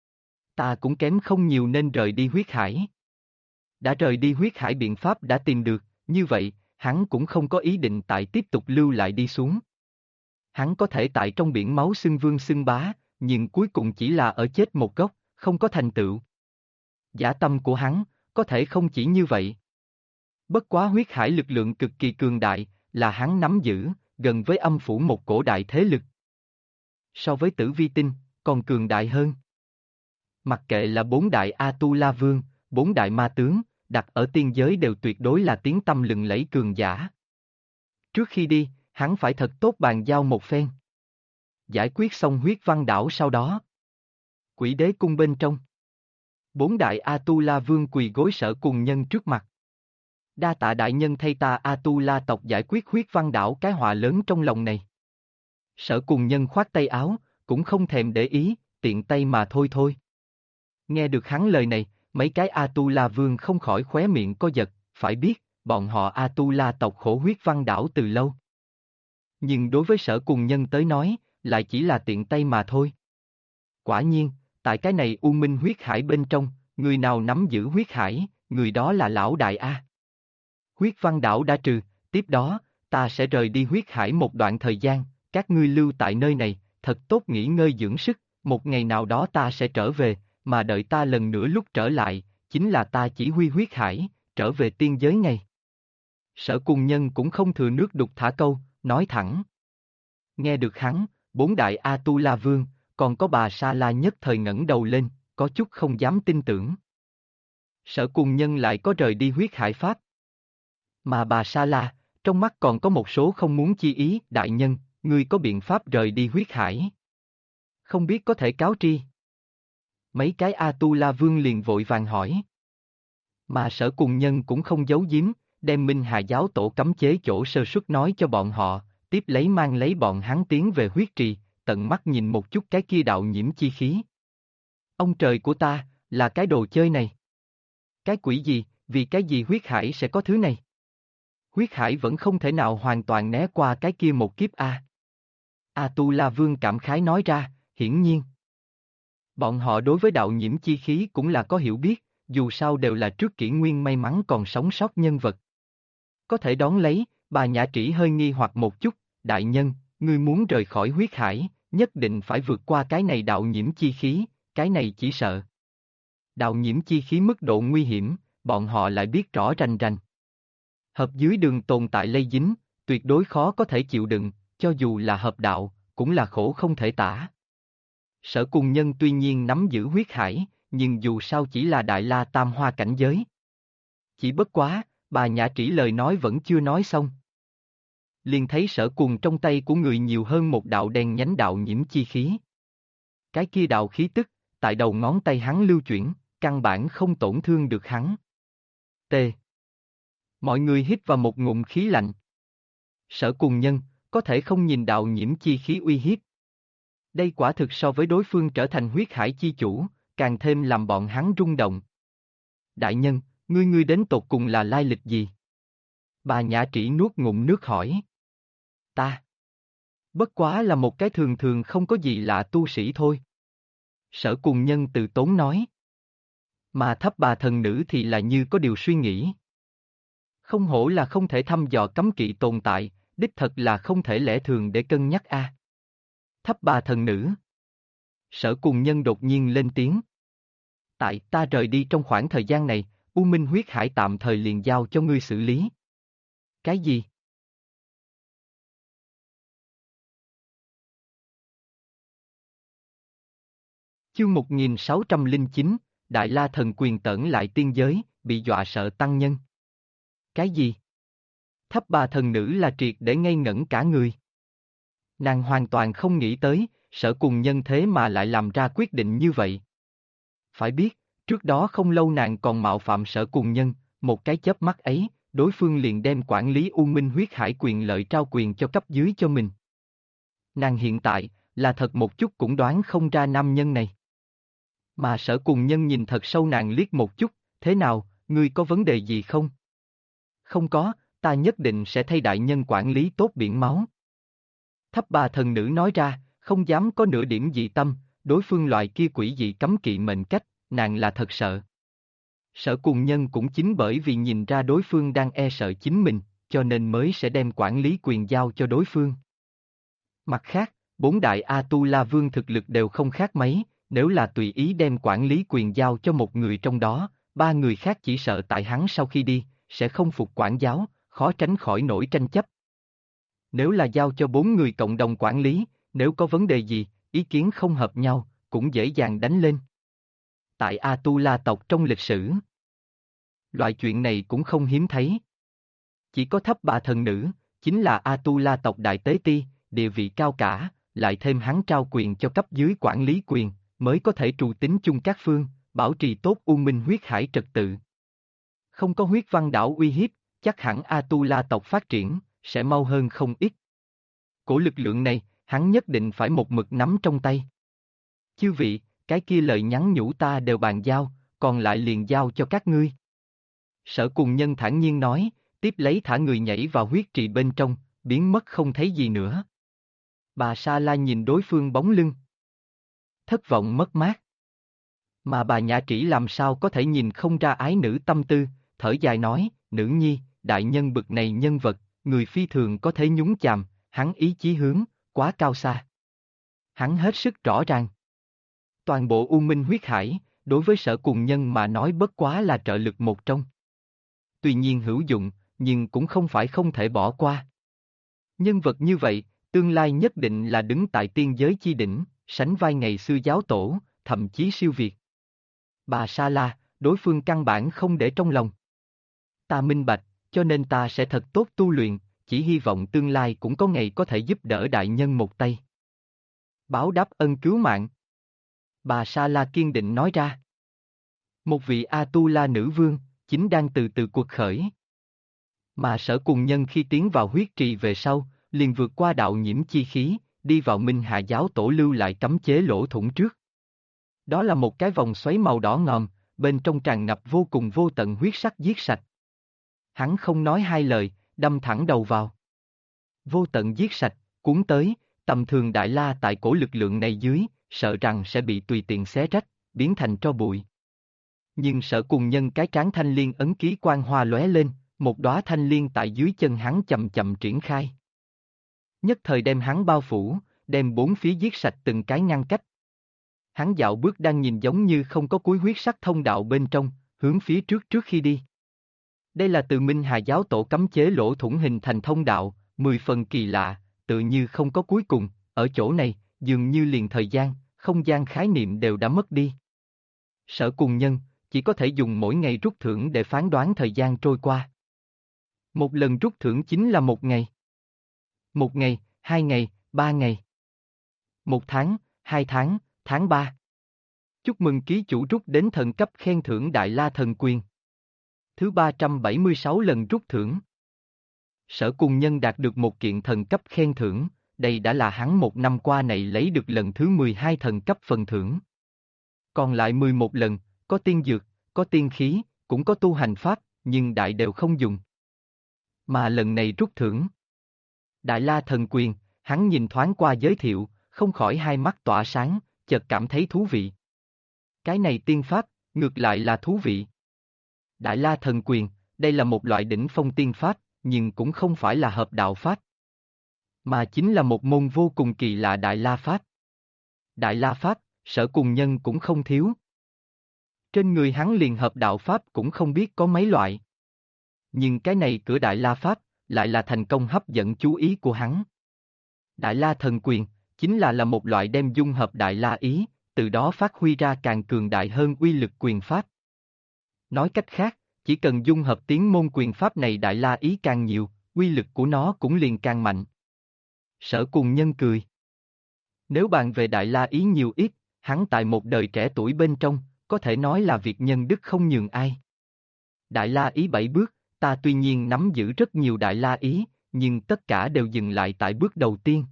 Ta cũng kém không nhiều nên rời đi huyết hải. Đã rời đi huyết hải biện pháp đã tìm được, như vậy, hắn cũng không có ý định tại tiếp tục lưu lại đi xuống. Hắn có thể tại trong biển máu xưng vương xưng bá, nhưng cuối cùng chỉ là ở chết một góc, không có thành tựu. Dã tâm của hắn, có thể không chỉ như vậy. Bất quá huyết hải lực lượng cực kỳ cường đại, là hắn nắm giữ, gần với âm phủ một cổ đại thế lực. So với Tử Vi Tinh, còn cường đại hơn. Mặc kệ là 4 đại A-tu-la vương, 4 đại ma tướng, đặt ở tiên giới đều tuyệt đối là tiếng tăm lừng lẫy cường giả. Trước khi đi, hắn phải thật tốt bàn giao một phen. Giải quyết xong huyết văn đảo sau đó. Quỷ đế cung bên trong. 4 đại A-tu-la vương quỳ gối Sở Cùng Nhân trước mặt. Đa tạ đại nhân thay ta A-tu-la tộc giải quyết huyết văn đảo cái họa lớn trong lòng này. Sở Cùng Nhân khoát tay áo, cũng không thèm để ý, tiện tay mà thôi. Nghe được hắn lời này, mấy cái A-tu-la vương không khỏi khóe miệng co giật, phải biết, bọn họ A-tu-la tộc khổ huyết văn đảo từ lâu. Nhưng đối với Sở Cùng Nhân tới nói, lại chỉ là tiện tay mà thôi. Quả nhiên, tại cái này U Minh huyết hải bên trong, người nào nắm giữ huyết hải, người đó là lão đại A. Huyết văn đảo đã trừ, tiếp đó, ta sẽ rời đi huyết hải một đoạn thời gian, các ngươi lưu tại nơi này, thật tốt nghỉ ngơi dưỡng sức, một ngày nào đó ta sẽ trở về, mà đợi ta lần nữa lúc trở lại, chính là ta chỉ huy huyết hải, trở về tiên giới ngày. Sở Cùng Nhân cũng không thừa nước đục thả câu, nói thẳng. Nghe được hắn, 4 đại A-tu-la vương, còn có bà Sa La nhất thời ngẩng đầu lên, có chút không dám tin tưởng. Sở Cùng Nhân lại có rời đi huyết hải pháp. Mà bà Sa La, trong mắt còn có một số không muốn chi ý, đại nhân, ngươi có biện pháp rời đi huyết hải? Không biết có thể cáo tri. Mấy cái A-tu-la vương liền vội vàng hỏi. Mà Sở Cùng Nhân cũng không giấu giếm, đem Minh Hà giáo tổ cấm chế chỗ sơ suất nói cho bọn họ, tiếp lấy mang lấy bọn hắn tiến về huyết trì, tận mắt nhìn một chút cái kia đạo nhiễm chi khí. Ông trời của ta, là cái đồ chơi này. Cái quỷ gì, vì cái gì huyết hải sẽ có thứ này? Huyết hải vẫn không thể nào hoàn toàn né qua cái kia một kiếp a. A-tu-la vương cảm khái nói ra, hiển nhiên. Bọn họ đối với đạo nhiễm chi khí cũng là có hiểu biết, dù sao đều là trước kỷ nguyên may mắn còn sống sót nhân vật. Có thể đón lấy, bà Nhã Trĩ hơi nghi hoặc một chút, đại nhân, ngươi muốn rời khỏi huyết hải, nhất định phải vượt qua cái này đạo nhiễm chi khí, cái này chỉ sợ. Đạo nhiễm chi khí mức độ nguy hiểm, bọn họ lại biết rõ rành rành. Hợp dưới đường tồn tại lây dính, tuyệt đối khó có thể chịu đựng, cho dù là hợp đạo, cũng là khổ không thể tả. Sở Cùng Nhân tuy nhiên nắm giữ huyết hải, nhưng dù sao chỉ là Đại La Tam Hoa cảnh giới. Chỉ bất quá, bà Nhã Trĩ lời nói vẫn chưa nói xong. Liền thấy Sở Cùng trong tay của người nhiều hơn một đạo đen nhánh đạo nhiễm chi khí. Cái kia đạo khí tức, tại đầu ngón tay hắn lưu chuyển, căn bản không tổn thương được hắn. T. Mọi người hít vào một ngụm khí lạnh. Sở Cùng Nhân, có thể không nhìn đạo nhiễm chi khí uy hiếp. Đây quả thực so với đối phương trở thành huyết hải chi chủ, càng thêm làm bọn hắn rung động. Đại nhân, ngươi đến tột cùng là lai lịch gì? Bà Nhã Trĩ nuốt ngụm nước hỏi. Ta. Bất quá là một cái thường thường không có gì lạ tu sĩ thôi. Sở Cùng Nhân từ tốn nói. Mà Thấp Bà thần nữ thì là như có điều suy nghĩ. Không hổ là không thể thăm dò cấm kỵ tồn tại, đích thật là không thể lẽ thường để cân nhắc a. Thấp Bà thần nữ. Sở Cùng Nhân đột nhiên lên tiếng. Tại ta rời đi trong khoảng thời gian này, U Minh huyết hải tạm thời liền giao cho ngươi xử lý. Cái gì? Chương 1609, Đại La thần quyền tởn lại tiên giới, bị dọa sợ tăng nhân. Cái gì? Thấp Bà thần nữ là triệt để ngây ngẩn cả người. Nàng hoàn toàn không nghĩ tới, Sở Cùng Nhân thế mà lại làm ra quyết định như vậy. Phải biết, trước đó không lâu nàng còn mạo phạm Sở Cùng Nhân, một cái chớp mắt ấy, đối phương liền đem quản lý U Minh huyết hải quyền lợi trao quyền cho cấp dưới cho mình. Nàng hiện tại, là thật một chút cũng đoán không ra nam nhân này. Mà Sở Cùng Nhân nhìn thật sâu nàng liếc một chút, thế nào, ngươi có vấn đề gì không? Không có, ta nhất định sẽ thay đại nhân quản lý tốt biển máu. Thấp Bà thần nữ nói ra, không dám có nửa điểm dị tâm, đối phương loại kia quỷ dị cấm kỵ mệnh cách, nàng là thật sợ. Sở Cùng Nhân cũng chính bởi vì nhìn ra đối phương đang e sợ chính mình, cho nên mới sẽ đem quản lý quyền giao cho đối phương. Mặt khác, bốn đại A-tu-la vương thực lực đều không khác mấy, nếu là tùy ý đem quản lý quyền giao cho một người trong đó, ba người khác chỉ sợ tại hắn sau khi đi, sẽ không phục quản giáo, khó tránh khỏi nổi tranh chấp. Nếu là giao cho bốn người cộng đồng quản lý, nếu có vấn đề gì, ý kiến không hợp nhau, cũng dễ dàng đánh lên. Tại A-tu-la tộc trong lịch sử, loại chuyện này cũng không hiếm thấy. Chỉ có Thấp Bà thần nữ, chính là A-tu-la tộc đại tế ti, địa vị cao cả, lại thêm hắn trao quyền cho cấp dưới quản lý quyền, mới có thể trù tính chung các phương, bảo trì tốt U Minh huyết hải trật tự. Không có huyết văn đảo uy hiếp, chắc hẳn A-tu-la tộc phát triển, sẽ mau hơn không ít. Cổ lực lượng này, hắn nhất định phải một mực nắm trong tay. Chư vị, cái kia lời nhắn nhủ ta đều bàn giao, còn lại liền giao cho các ngươi. Sở Cùng Nhân thản nhiên nói, tiếp lấy thả người nhảy vào huyết trì bên trong, biến mất không thấy gì nữa. Bà Sa La nhìn đối phương bóng lưng. Thất vọng mất mát. Mà bà Nhã Trĩ làm sao có thể nhìn không ra ái nữ tâm tư, thở dài nói, nữ nhi, đại nhân bực này nhân vật, người phi thường có thể nhúng chàm, hắn ý chí hướng, quá cao xa. Hắn hết sức rõ ràng. Toàn bộ U Minh huyết hải, đối với Sở Cùng Nhân mà nói bất quá là trợ lực một trong. Tuy nhiên hữu dụng, nhưng cũng không phải không thể bỏ qua. Nhân vật như vậy, tương lai nhất định là đứng tại tiên giới chi đỉnh, sánh vai ngày xưa giáo tổ, thậm chí siêu việt. Bà Sa La, đối phương căn bản không để trong lòng. Ta minh bạch, cho nên ta sẽ thật tốt tu luyện, chỉ hy vọng tương lai cũng có ngày có thể giúp đỡ đại nhân một tay. Báo đáp ân cứu mạng. Bà Sa La kiên định nói ra. Một vị Atula nữ vương, chính đang từ từ cuộc khởi. Mà Sở Cùng Nhân khi tiến vào huyết trì về sau, liền vượt qua đạo nhiễm chi khí, đi vào Minh Hà giáo tổ lưu lại cấm chế lỗ thủng trước. Đó là một cái vòng xoáy màu đỏ ngòm, bên trong tràn ngập vô cùng vô tận huyết sắc giết sạch. Hắn không nói hai lời, đâm thẳng đầu vào. Vô tận giết sạch, cuốn tới, tầm thường đại la tại cổ lực lượng này dưới, sợ rằng sẽ bị tùy tiện xé rách, biến thành tro bụi. Nhưng Sở Cùng Nhân cái trán thanh liên ấn ký quang hoa lóe lên, một đóa thanh liên tại dưới chân hắn chậm chậm triển khai. Nhất thời đem hắn bao phủ, đem bốn phía giết sạch từng cái ngăn cách. Hắn dạo bước đang nhìn giống như không có cuối huyết sắc thông đạo bên trong, hướng phía trước khi đi. Đây là từ Minh Hà giáo tổ cấm chế lỗ thủng hình thành thông đạo, 10 phần kỳ lạ, tự như không có cuối cùng, ở chỗ này, dường như liền thời gian, không gian khái niệm đều đã mất đi. Sở Cùng Nhân, chỉ có thể dùng mỗi ngày rút thưởng để phán đoán thời gian trôi qua. Một lần rút thưởng chính là một ngày. Một ngày, 2 ngày, 3 ngày. 1 tháng, 2 tháng, tháng 3. Chúc mừng ký chủ rút đến thần cấp khen thưởng Đại La Thần Quyền. Thứ 376 lần rút thưởng. Sở Cùng Nhân đạt được một kiện thần cấp khen thưởng, đây đã là hắn một năm qua này lấy được lần thứ 12 thần cấp phần thưởng. Còn lại 11 lần, có tiên dược, có tiên khí, cũng có tu hành pháp, nhưng đại đều không dùng. Mà lần này rút thưởng. Đại La Thần Quyền, hắn nhìn thoáng qua giới thiệu, không khỏi hai mắt tỏa sáng, chợt cảm thấy thú vị. Cái này tiên pháp, ngược lại là thú vị. Đại La Thần Quyền, đây là một loại đỉnh phong tiên pháp, nhưng cũng không phải là hợp đạo pháp. Mà chính là một môn vô cùng kỳ lạ Đại La Pháp. Đại La Pháp, Sở Cùng Nhân cũng không thiếu. Trên người hắn liền hợp đạo Pháp cũng không biết có mấy loại. Nhưng cái này cửa Đại La Pháp, lại là thành công hấp dẫn chú ý của hắn. Đại La Thần Quyền, chính là một loại đem dung hợp Đại La ý, từ đó phát huy ra càng cường đại hơn uy lực quyền pháp. Nói cách khác, chỉ cần dung hợp tiến môn quyền pháp này Đại La ý càng nhiều, uy lực của nó cũng liền càng mạnh. Sở Cùng Nhân cười. Nếu bàn về Đại La ý nhiều ít, hắn tại một đời trẻ tuổi bên trong, có thể nói là việc nhân đức không nhường ai. Đại La ý 7 bước, ta tuy nhiên nắm giữ rất nhiều Đại La ý, nhưng tất cả đều dừng lại tại bước đầu tiên.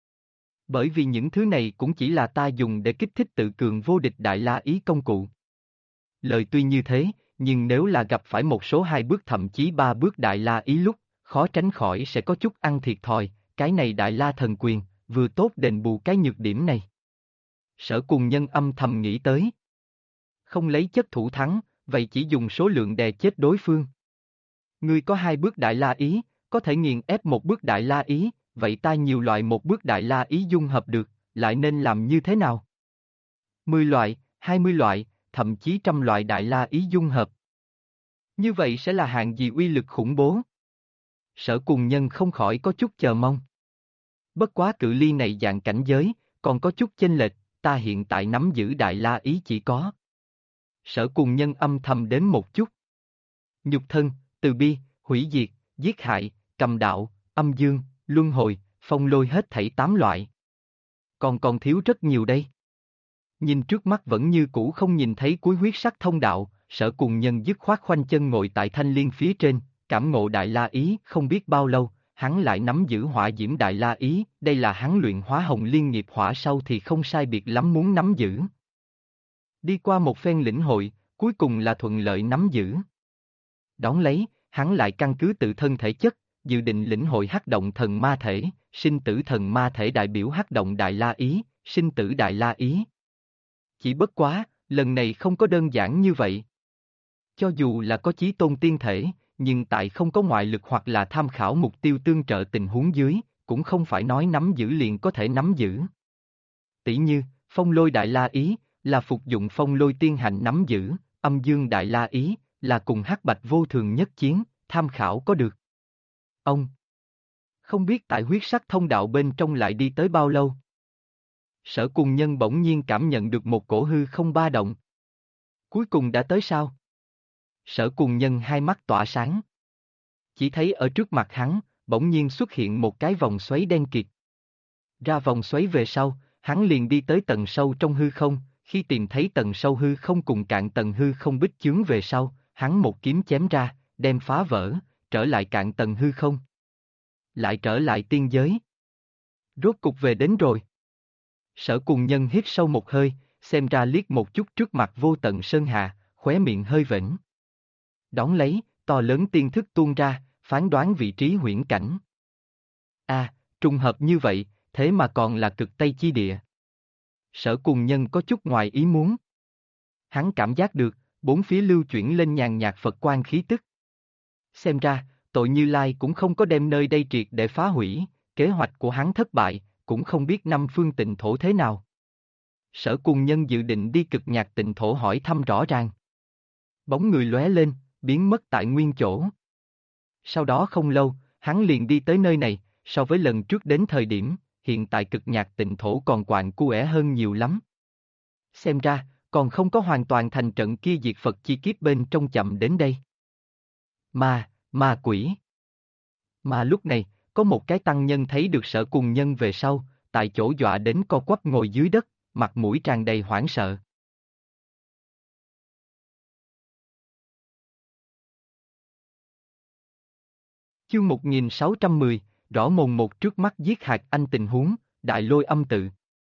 Bởi vì những thứ này cũng chỉ là ta dùng để kích thích tự cường vô địch Đại La ý công cụ. Lời tuy như thế, nhưng nếu là gặp phải một số 2 bước thậm chí 3 bước Đại La ý lúc, khó tránh khỏi sẽ có chút ăn thiệt thòi, cái này Đại La Thần Quyền, vừa tốt đền bù cái nhược điểm này. Sở Cùng Nhân âm thầm nghĩ tới. Không lấy chất thủ thắng, vậy chỉ dùng số lượng đè chết đối phương. Ngươi có 2 bước Đại La ý, có thể nghiền ép một bước Đại La ý, vậy ta nhiều loại một bước Đại La ý dung hợp được, lại nên làm như thế nào? 10 loại, 20 loại, thậm chí 100 loại Đại La ý dung hợp. Như vậy sẽ là hạng gì uy lực khủng bố? Sở Cùng Nhân không khỏi có chút chờ mong. Bất quá cự ly này dạng cảnh giới, còn có chút chênh lệch, ta hiện tại nắm giữ Đại La ý chỉ có. Sở Cùng Nhân âm thầm đếm một chút. Nhục thân, từ bi, hủy diệt, giết hại, cầm đạo, âm dương, luân hồi, phong lôi hết thảy 8 loại. Còn thiếu rất nhiều đây. Nhìn trước mắt vẫn như cũ không nhìn thấy cuối huyết sắc thông đạo, Sở Cùng Nhân dứt khoát khoanh chân ngồi tại thanh liên phía trên, cảm ngộ Đại La ý không biết bao lâu, hắn lại nắm giữ hỏa diễm Đại La ý, đây là hắn luyện hóa hồng liên nghiệp hỏa sau thì không sai biệt lắm muốn nắm giữ. Đi qua một phen lĩnh hội, cuối cùng là thuận lợi nắm giữ. Đón lấy, hắn lại căn cứ tự thân thể chất, dự định lĩnh hội hắc động thần ma thể, sinh tử thần ma thể đại biểu hắc động Đại La ý, sinh tử Đại La ý. Chỉ bất quá, lần này không có đơn giản như vậy. Cho dù là có chí tôn tiên thể, nhưng tại không có ngoại lực hoặc là tham khảo mục tiêu tương trợ tình huống dưới, cũng không phải nói nắm giữ liền có thể nắm giữ. Tỷ như, phong lôi Đại La ý, là phục dụng phong lôi tiên hạnh nắm giữ, âm dương Đại La ý, là cùng hắc bạch vô thường nhất chiến, tham khảo có được. Ông không biết tại huyết sắc thông đạo bên trong lại đi tới bao lâu. Sở Cùng Nhân bỗng nhiên cảm nhận được một cổ hư không ba động. Cuối cùng đã tới sao? Sở Cùng Nhân hai mắt tỏa sáng. Chỉ thấy ở trước mặt hắn, bỗng nhiên xuất hiện một cái vòng xoáy đen kịt. Ra vòng xoáy về sau, hắn liền đi tới tầng sâu trong hư không, khi tìm thấy tầng sâu hư không cùng cạn tầng hư không bích chướng về sau, hắn một kiếm chém ra, đem phá vỡ, trở lại cạn tầng hư không. Lại trở lại tiên giới. Rốt cục về đến rồi. Sở Cùng Nhân hít sâu một hơi, xem ra liếc một chút trước mặt vô tận sơn hà, khóe miệng hơi vểnh. Đón lấy, to lớn tiên thức tuôn ra, phán đoán vị trí huyễn cảnh. Trùng hợp như vậy, thế mà còn là cực Tây chi địa. Sở Cùng Nhân có chút ngoài ý muốn. Hắn cảm giác được, bốn phía lưu chuyển lên nhàn nhạt Phật quang khí tức. Xem ra, tội Như Lai cũng không có đem nơi đây triệt để phá hủy, kế hoạch của hắn thất bại, cũng không biết năm phương tịnh thổ thế nào. Sở Cùng Nhân dự định đi Cực Nhạc Tịnh thổ hỏi thăm rõ ràng. Bóng người lóe lên, biến mất tại nguyên chỗ. Sau đó không lâu, hắn liền đi tới nơi này, so với lần trước đến thời điểm, hiện tại Cực Nhạc Tịnh thổ còn quạnh quẽ hơn nhiều lắm. Xem ra, còn không có hoàn toàn thành trận kia diệt Phật chi kiếp bên trong chậm đến đây. Ma quỷ. Mà lúc này, có một cái tăng nhân thấy được Sở Cùng Nhân về sau, tại chỗ dọa đến co quắp ngồi dưới đất, mặt mũi tràn đầy hoảng sợ. Chương 1610, rõ mồn một trước mắt giết hạt anh tình huống, đại lôi âm tự.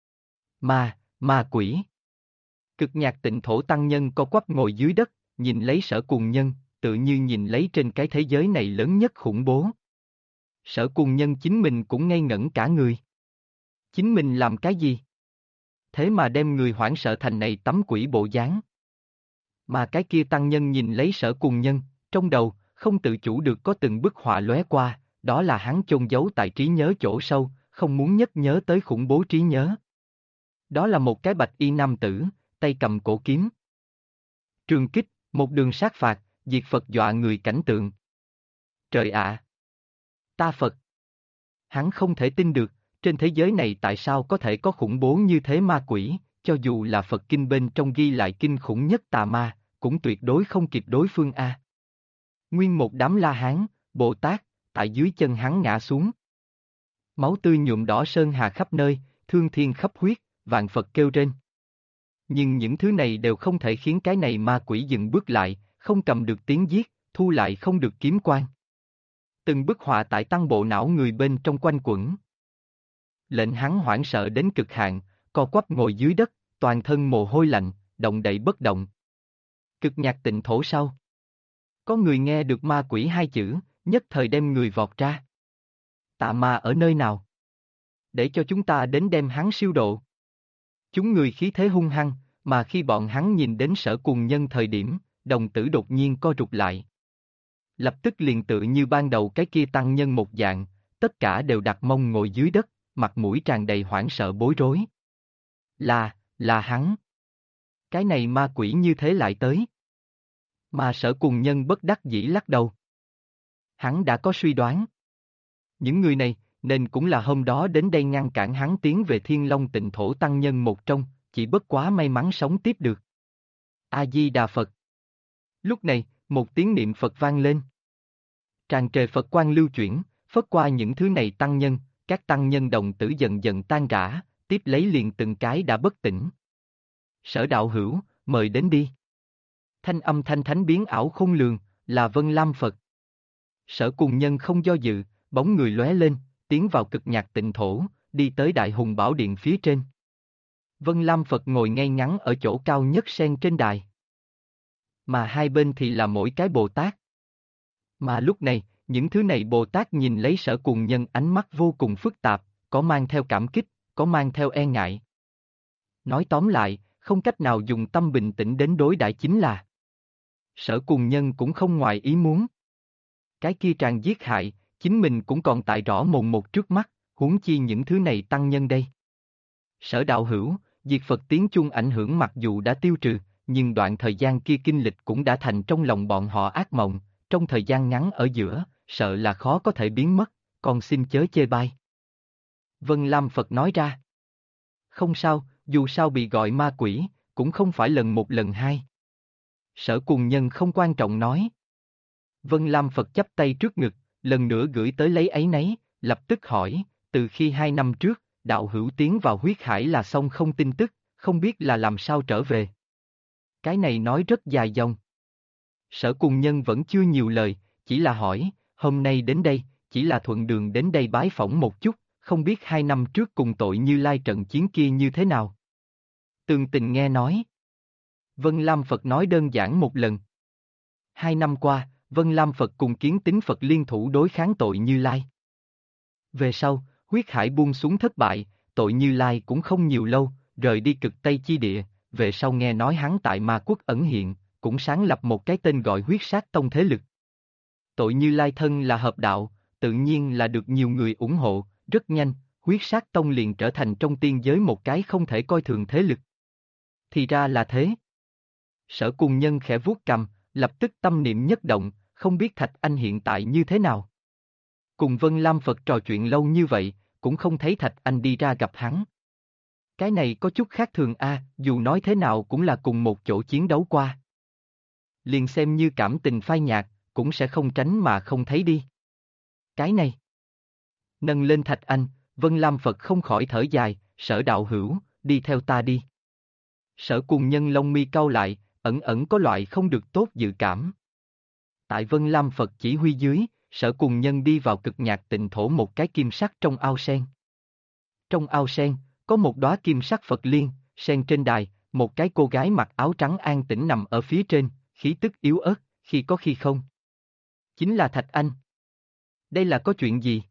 Ma quỷ. Cực Nhạc Tịnh thổ tăng nhân co quắp ngồi dưới đất, nhìn lấy Sở Cùng Nhân, tự như nhìn lấy trên cái thế giới này lớn nhất khủng bố. Sở Cùng Nhân chính mình cũng ngây ngẩn cả người. Chính mình làm cái gì? Thế mà đem người hoảng sợ thành này tấm quỷ bộ dáng. Mà cái kia tăng nhân nhìn lấy Sở Cùng Nhân, trong đầu, không tự chủ được có từng bức họa lóe qua, đó là hắn chôn giấu tại trí nhớ chỗ sâu, không muốn nhất nhớ tới khủng bố trí nhớ. Đó là một cái bạch y nam tử, tay cầm cổ kiếm. Trường kích, một đường sát phạt, diệt Phật dọa người cảnh tượng. Trời ạ! Ta Phật! Hắn không thể tin được, trên thế giới này tại sao có thể có khủng bố như thế ma quỷ, cho dù là Phật kinh bên trong ghi lại kinh khủng nhất tà ma, cũng tuyệt đối không kịp đối phương a. Nguyên một đám La Hán, Bồ Tát, tại dưới chân hắn ngã xuống. Máu tươi nhuộm đỏ sơn hà khắp nơi, thương thiên khắp huyết, vạn Phật kêu rên. Nhưng những thứ này đều không thể khiến cái này ma quỷ dừng bước lại, không cầm được tiếng giết, thu lại không được kiếm quan. Từng bức họa tại tăng bộ não người bên trong quanh quẩn. Lệnh hắn hoảng sợ đến cực hạn, co quắp ngồi dưới đất, toàn thân mồ hôi lạnh, động đậy bất động. Cực Nhạc Tịnh thổ sau. Có người nghe được ma quỷ hai chữ, nhất thời đem người vọt ra. Tạ ma ở nơi nào? Để cho chúng ta đến đem hắn siêu độ. Chúng người khí thế hung hăng, mà khi bọn hắn nhìn đến Sở Cùng Nhân thời điểm, đồng tử đột nhiên co rụt lại. Lập tức liền tự như ban đầu cái kia tăng nhân một dạng, tất cả đều đặt mông ngồi dưới đất, mặt mũi tràn đầy hoảng sợ bối rối. Là hắn. Cái này ma quỷ như thế lại tới. Mà Sở Cùng Nhân bất đắc dĩ lắc đầu. Hắn đã có suy đoán. Những người này, nên cũng là hôm đó đến đây ngăn cản hắn tiến về Thiên Long Tịnh thổ tăng nhân một trong, chỉ bất quá may mắn sống tiếp được. A-di-đà Phật. Lúc này, một tiếng niệm Phật vang lên. Tràn trề Phật quang lưu chuyển, phất qua những thứ này tăng nhân, các tăng nhân đồng tử dần dần tan rã, tiếp lấy liền từng cái đã bất tỉnh. Sở đạo hữu, mời đến đi. Thanh âm thanh thánh biến ảo khôn lường, là Vân Lam Phật. Sở Cùng Nhân không do dự, bóng người lóe lên, tiến vào Cực Nhạc Tịnh thổ, đi tới Đại Hùng Bảo Điện phía trên. Vân Lam Phật ngồi ngay ngắn ở chỗ cao nhất sen trên đài. Mà hai bên thì là mỗi cái Bồ Tát. Mà lúc này, những thứ này Bồ Tát nhìn lấy Sở Cùng Nhân ánh mắt vô cùng phức tạp, có mang theo cảm kích, có mang theo e ngại. Nói tóm lại, không cách nào dùng tâm bình tĩnh đến đối đãi chính là. Sở Cùng Nhân cũng không ngoài ý muốn. Cái kia tràn giết hại, chính mình cũng còn tại rõ mồn một trước mắt, huống chi những thứ này tăng nhân đây. Sở đạo hữu, diệt Phật tiếng chuông ảnh hưởng mặc dù đã tiêu trừ, nhưng đoạn thời gian kia kinh lịch cũng đã thành trong lòng bọn họ ác mộng, trong thời gian ngắn ở giữa, sợ là khó có thể biến mất, còn xin chớ chê bai. Vân Lam Phật nói ra. Không sao, dù sao bị gọi ma quỷ, cũng không phải lần một lần hai. Sở Cùng Nhân không quan trọng nói. Vân Lam Phật chắp tay trước ngực, lần nữa gửi tới lấy áy náy, lập tức hỏi, từ khi 2 năm trước, đạo hữu tiến vào huyết hải là xong không tin tức, không biết là làm sao trở về. Cái này nói rất dài dòng. Sở Cùng Nhân vẫn chưa nhiều lời, chỉ là hỏi, hôm nay đến đây, chỉ là thuận đường đến đây bái phỏng một chút, không biết 2 năm trước cùng tội Như Lai trận chiến kia như thế nào. Tường Tình nghe nói. Vân Lam Phật nói đơn giản một lần. 2 năm qua, Vân Lam Phật cùng Kiến Tính Phật liên thủ đối kháng tội Như Lai. Về sau, huyết hải buông xuống thất bại, tội Như Lai cũng không nhiều lâu, rời đi cực Tây chi địa, về sau nghe nói hắn tại Ma Quốc ẩn hiện, cũng sáng lập một cái tên gọi huyết sát tông thế lực. Tội Như Lai thân là hợp đạo, tự nhiên là được nhiều người ủng hộ, rất nhanh, huyết sát tông liền trở thành trong tiên giới một cái không thể coi thường thế lực. Thì ra là thế. Sở Cùng Nhân khẽ vuốt cằm, lập tức tâm niệm nhất động, không biết Thạch Anh hiện tại như thế nào. Cùng Vân Lam Phật trò chuyện lâu như vậy, cũng không thấy Thạch Anh đi ra gặp hắn. Cái này có chút khác thường a, dù nói thế nào cũng là cùng một chỗ chiến đấu qua. Liền xem như cảm tình phai nhạt, cũng sẽ không tránh mà không thấy đi. Cái này. Nâng lên Thạch Anh, Vân Lam Phật không khỏi thở dài, Sở đạo hữu, đi theo ta đi. Sở Cùng Nhân lông mi cau lại, ẩn ẩn có loại không được tốt dự cảm. Tại Vân Lam Phật chỉ huy dưới, Sở Cùng Nhân đi vào cực nhạc tịnh thổ một cái kim sắc trong ao sen. Trong ao sen, có một đóa kim sắc Phật liên, sen trên đài, một cái cô gái mặc áo trắng an tĩnh nằm ở phía trên, khí tức yếu ớt, khi có khi không. Chính là Thạch Anh. Đây là có chuyện gì?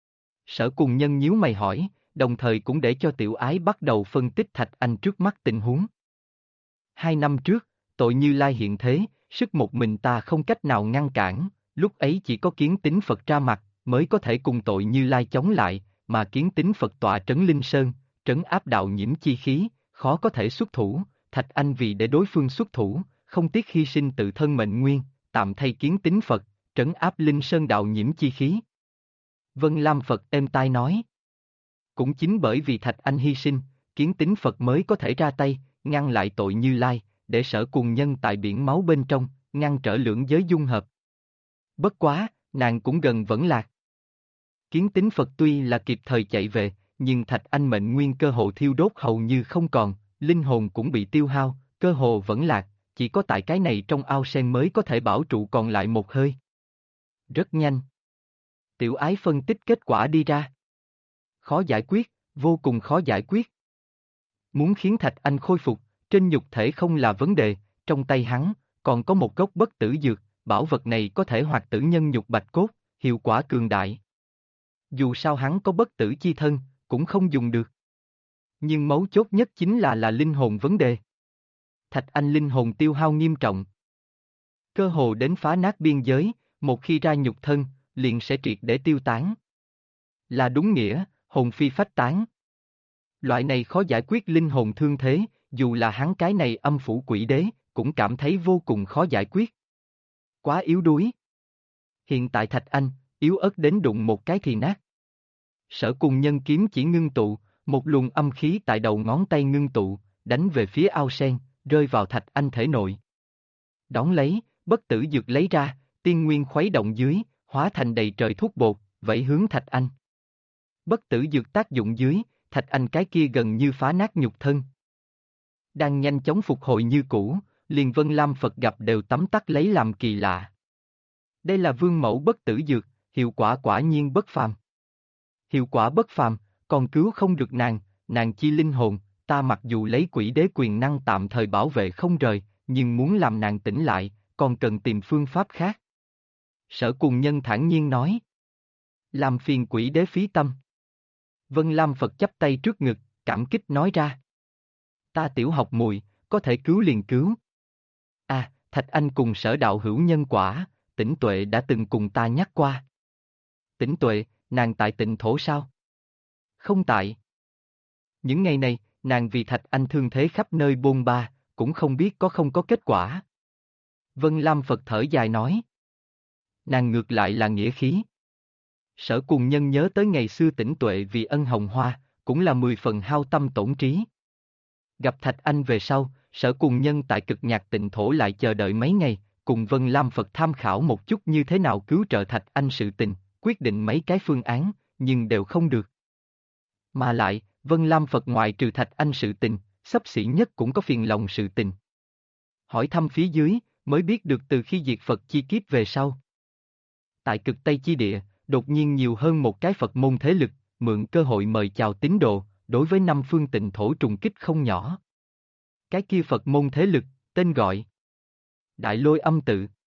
Sở Cùng Nhân nhíu mày hỏi, đồng thời cũng để cho tiểu ái bắt đầu phân tích Thạch Anh trước mắt tình huống. 2 năm trước, tội Như Lai hiện thế, sức một mình ta không cách nào ngăn cản, lúc ấy chỉ có Kiến Tính Phật ra mặt, mới có thể cùng tội Như Lai chống lại, mà Kiến Tính Phật tọa trấn Linh Sơn, trấn áp đạo nhiễm chi khí, khó có thể xuất thủ, Thạch Anh vì để đối phương xuất thủ, không tiếc hy sinh tự thân mệnh nguyên, tạm thay Kiến Tính Phật, trấn áp Linh Sơn đạo nhiễm chi khí. Vân Lam Phật êm tai nói. Cũng chính bởi vì Thạch Anh hy sinh, Kiến Tính Phật mới có thể ra tay, ngăn lại tội Như Lai, để Sở Cùng Nhân tại biển máu bên trong, ngăn trở lưỡng giới dung hợp. Bất quá, nàng cũng gần vẫn lạc. Kiến Tính Phật tuy là kịp thời chạy về, nhưng Thạch Anh mệnh nguyên cơ hồ thiêu đốt hầu như không còn, linh hồn cũng bị tiêu hao, cơ hồ vẫn lạc, chỉ có tại cái này trong ao sen mới có thể bảo trụ còn lại một hơi. Rất nhanh. Tiểu ái phân tích kết quả đi ra. Khó giải quyết, vô cùng khó giải quyết. Muốn khiến Thạch Anh khôi phục, trên nhục thể không là vấn đề, trong tay hắn, còn có một gốc bất tử dược, bảo vật này có thể hoạt tử nhân nhục bạch cốt, hiệu quả cường đại. Dù sao hắn có bất tử chi thân, cũng không dùng được. Nhưng mấu chốt nhất chính là linh hồn vấn đề. Thạch Anh linh hồn tiêu hao nghiêm trọng. Cơ hồ đến phá nát biên giới, một khi ra nhục thân, liền sẽ triệt để tiêu tán. Là đúng nghĩa, hồn phi phách tán. Loại này khó giải quyết linh hồn thương thế, dù là hắn cái này âm phủ quỷ đế, cũng cảm thấy vô cùng khó giải quyết. Quá yếu đuối. Hiện tại Thạch Anh, yếu ớt đến đụng một cái thì nát. Sở Cùng Nhân kiếm chỉ ngưng tụ, một luồng âm khí tại đầu ngón tay ngưng tụ, đánh về phía ao sen, rơi vào Thạch Anh thể nội. Đón lấy, bất tử dược lấy ra, tiên nguyên khuấy động dưới, hóa thành đầy trời thuốc bột, vẫy hướng Thạch Anh. Bất tử dược tác dụng dưới, Thạch Anh cái kia gần như phá nát nhục thân. Đang nhanh chóng phục hồi như cũ, liền Vân Lam Phật gặp đều tấm tắc lấy làm kỳ lạ. Đây là vương mẫu bất tử dược, hiệu quả quả nhiên bất phàm. Hiệu quả bất phàm, còn cứu không được nàng chi linh hồn, ta mặc dù lấy quỷ đế quyền năng tạm thời bảo vệ không rời, nhưng muốn làm nàng tỉnh lại, còn cần tìm phương pháp khác. Sở Cùng Nhân thản nhiên nói. Làm phiền quỷ đế phí tâm. Vân Lam Phật chắp tay trước ngực, cảm kích nói ra. Ta tiểu học mùi, có thể cứu liền cứu. À, Thạch Anh cùng Sở đạo hữu nhân quả, Tĩnh Tuệ đã từng cùng ta nhắc qua. Tĩnh Tuệ, nàng tại Tịnh thổ sao? Không tại. Những ngày này, nàng vì Thạch Anh thương thế khắp nơi bôn ba, cũng không biết có không có kết quả. Vân Lam Phật thở dài nói. Nàng ngược lại là nghĩa khí. Sở Cùng Nhân nhớ tới ngày xưa Tĩnh Tuệ vì ân hồng hoa, cũng là 10 phần hao tâm tổn trí. Gặp Thạch Anh về sau, Sở Cùng Nhân tại cực nhạc tịnh thổ lại chờ đợi mấy ngày, cùng Vân Lam Phật tham khảo một chút như thế nào cứu trợ Thạch Anh sự tình, quyết định mấy cái phương án, nhưng đều không được. Mà lại, Vân Lam Phật ngoại trừ Thạch Anh sự tình, xấp xỉ nhất cũng có phiền lòng sự tình. Hỏi thăm phía dưới, mới biết được từ khi diệt Phật chi kiếp về sau. Tại cực Tây chi địa, đột nhiên nhiều hơn một cái Phật môn thế lực, mượn cơ hội mời chào tín đồ, đối với năm phương tịnh thổ trùng kích không nhỏ. Cái kia Phật môn thế lực, tên gọi Đại Lôi Âm Tự.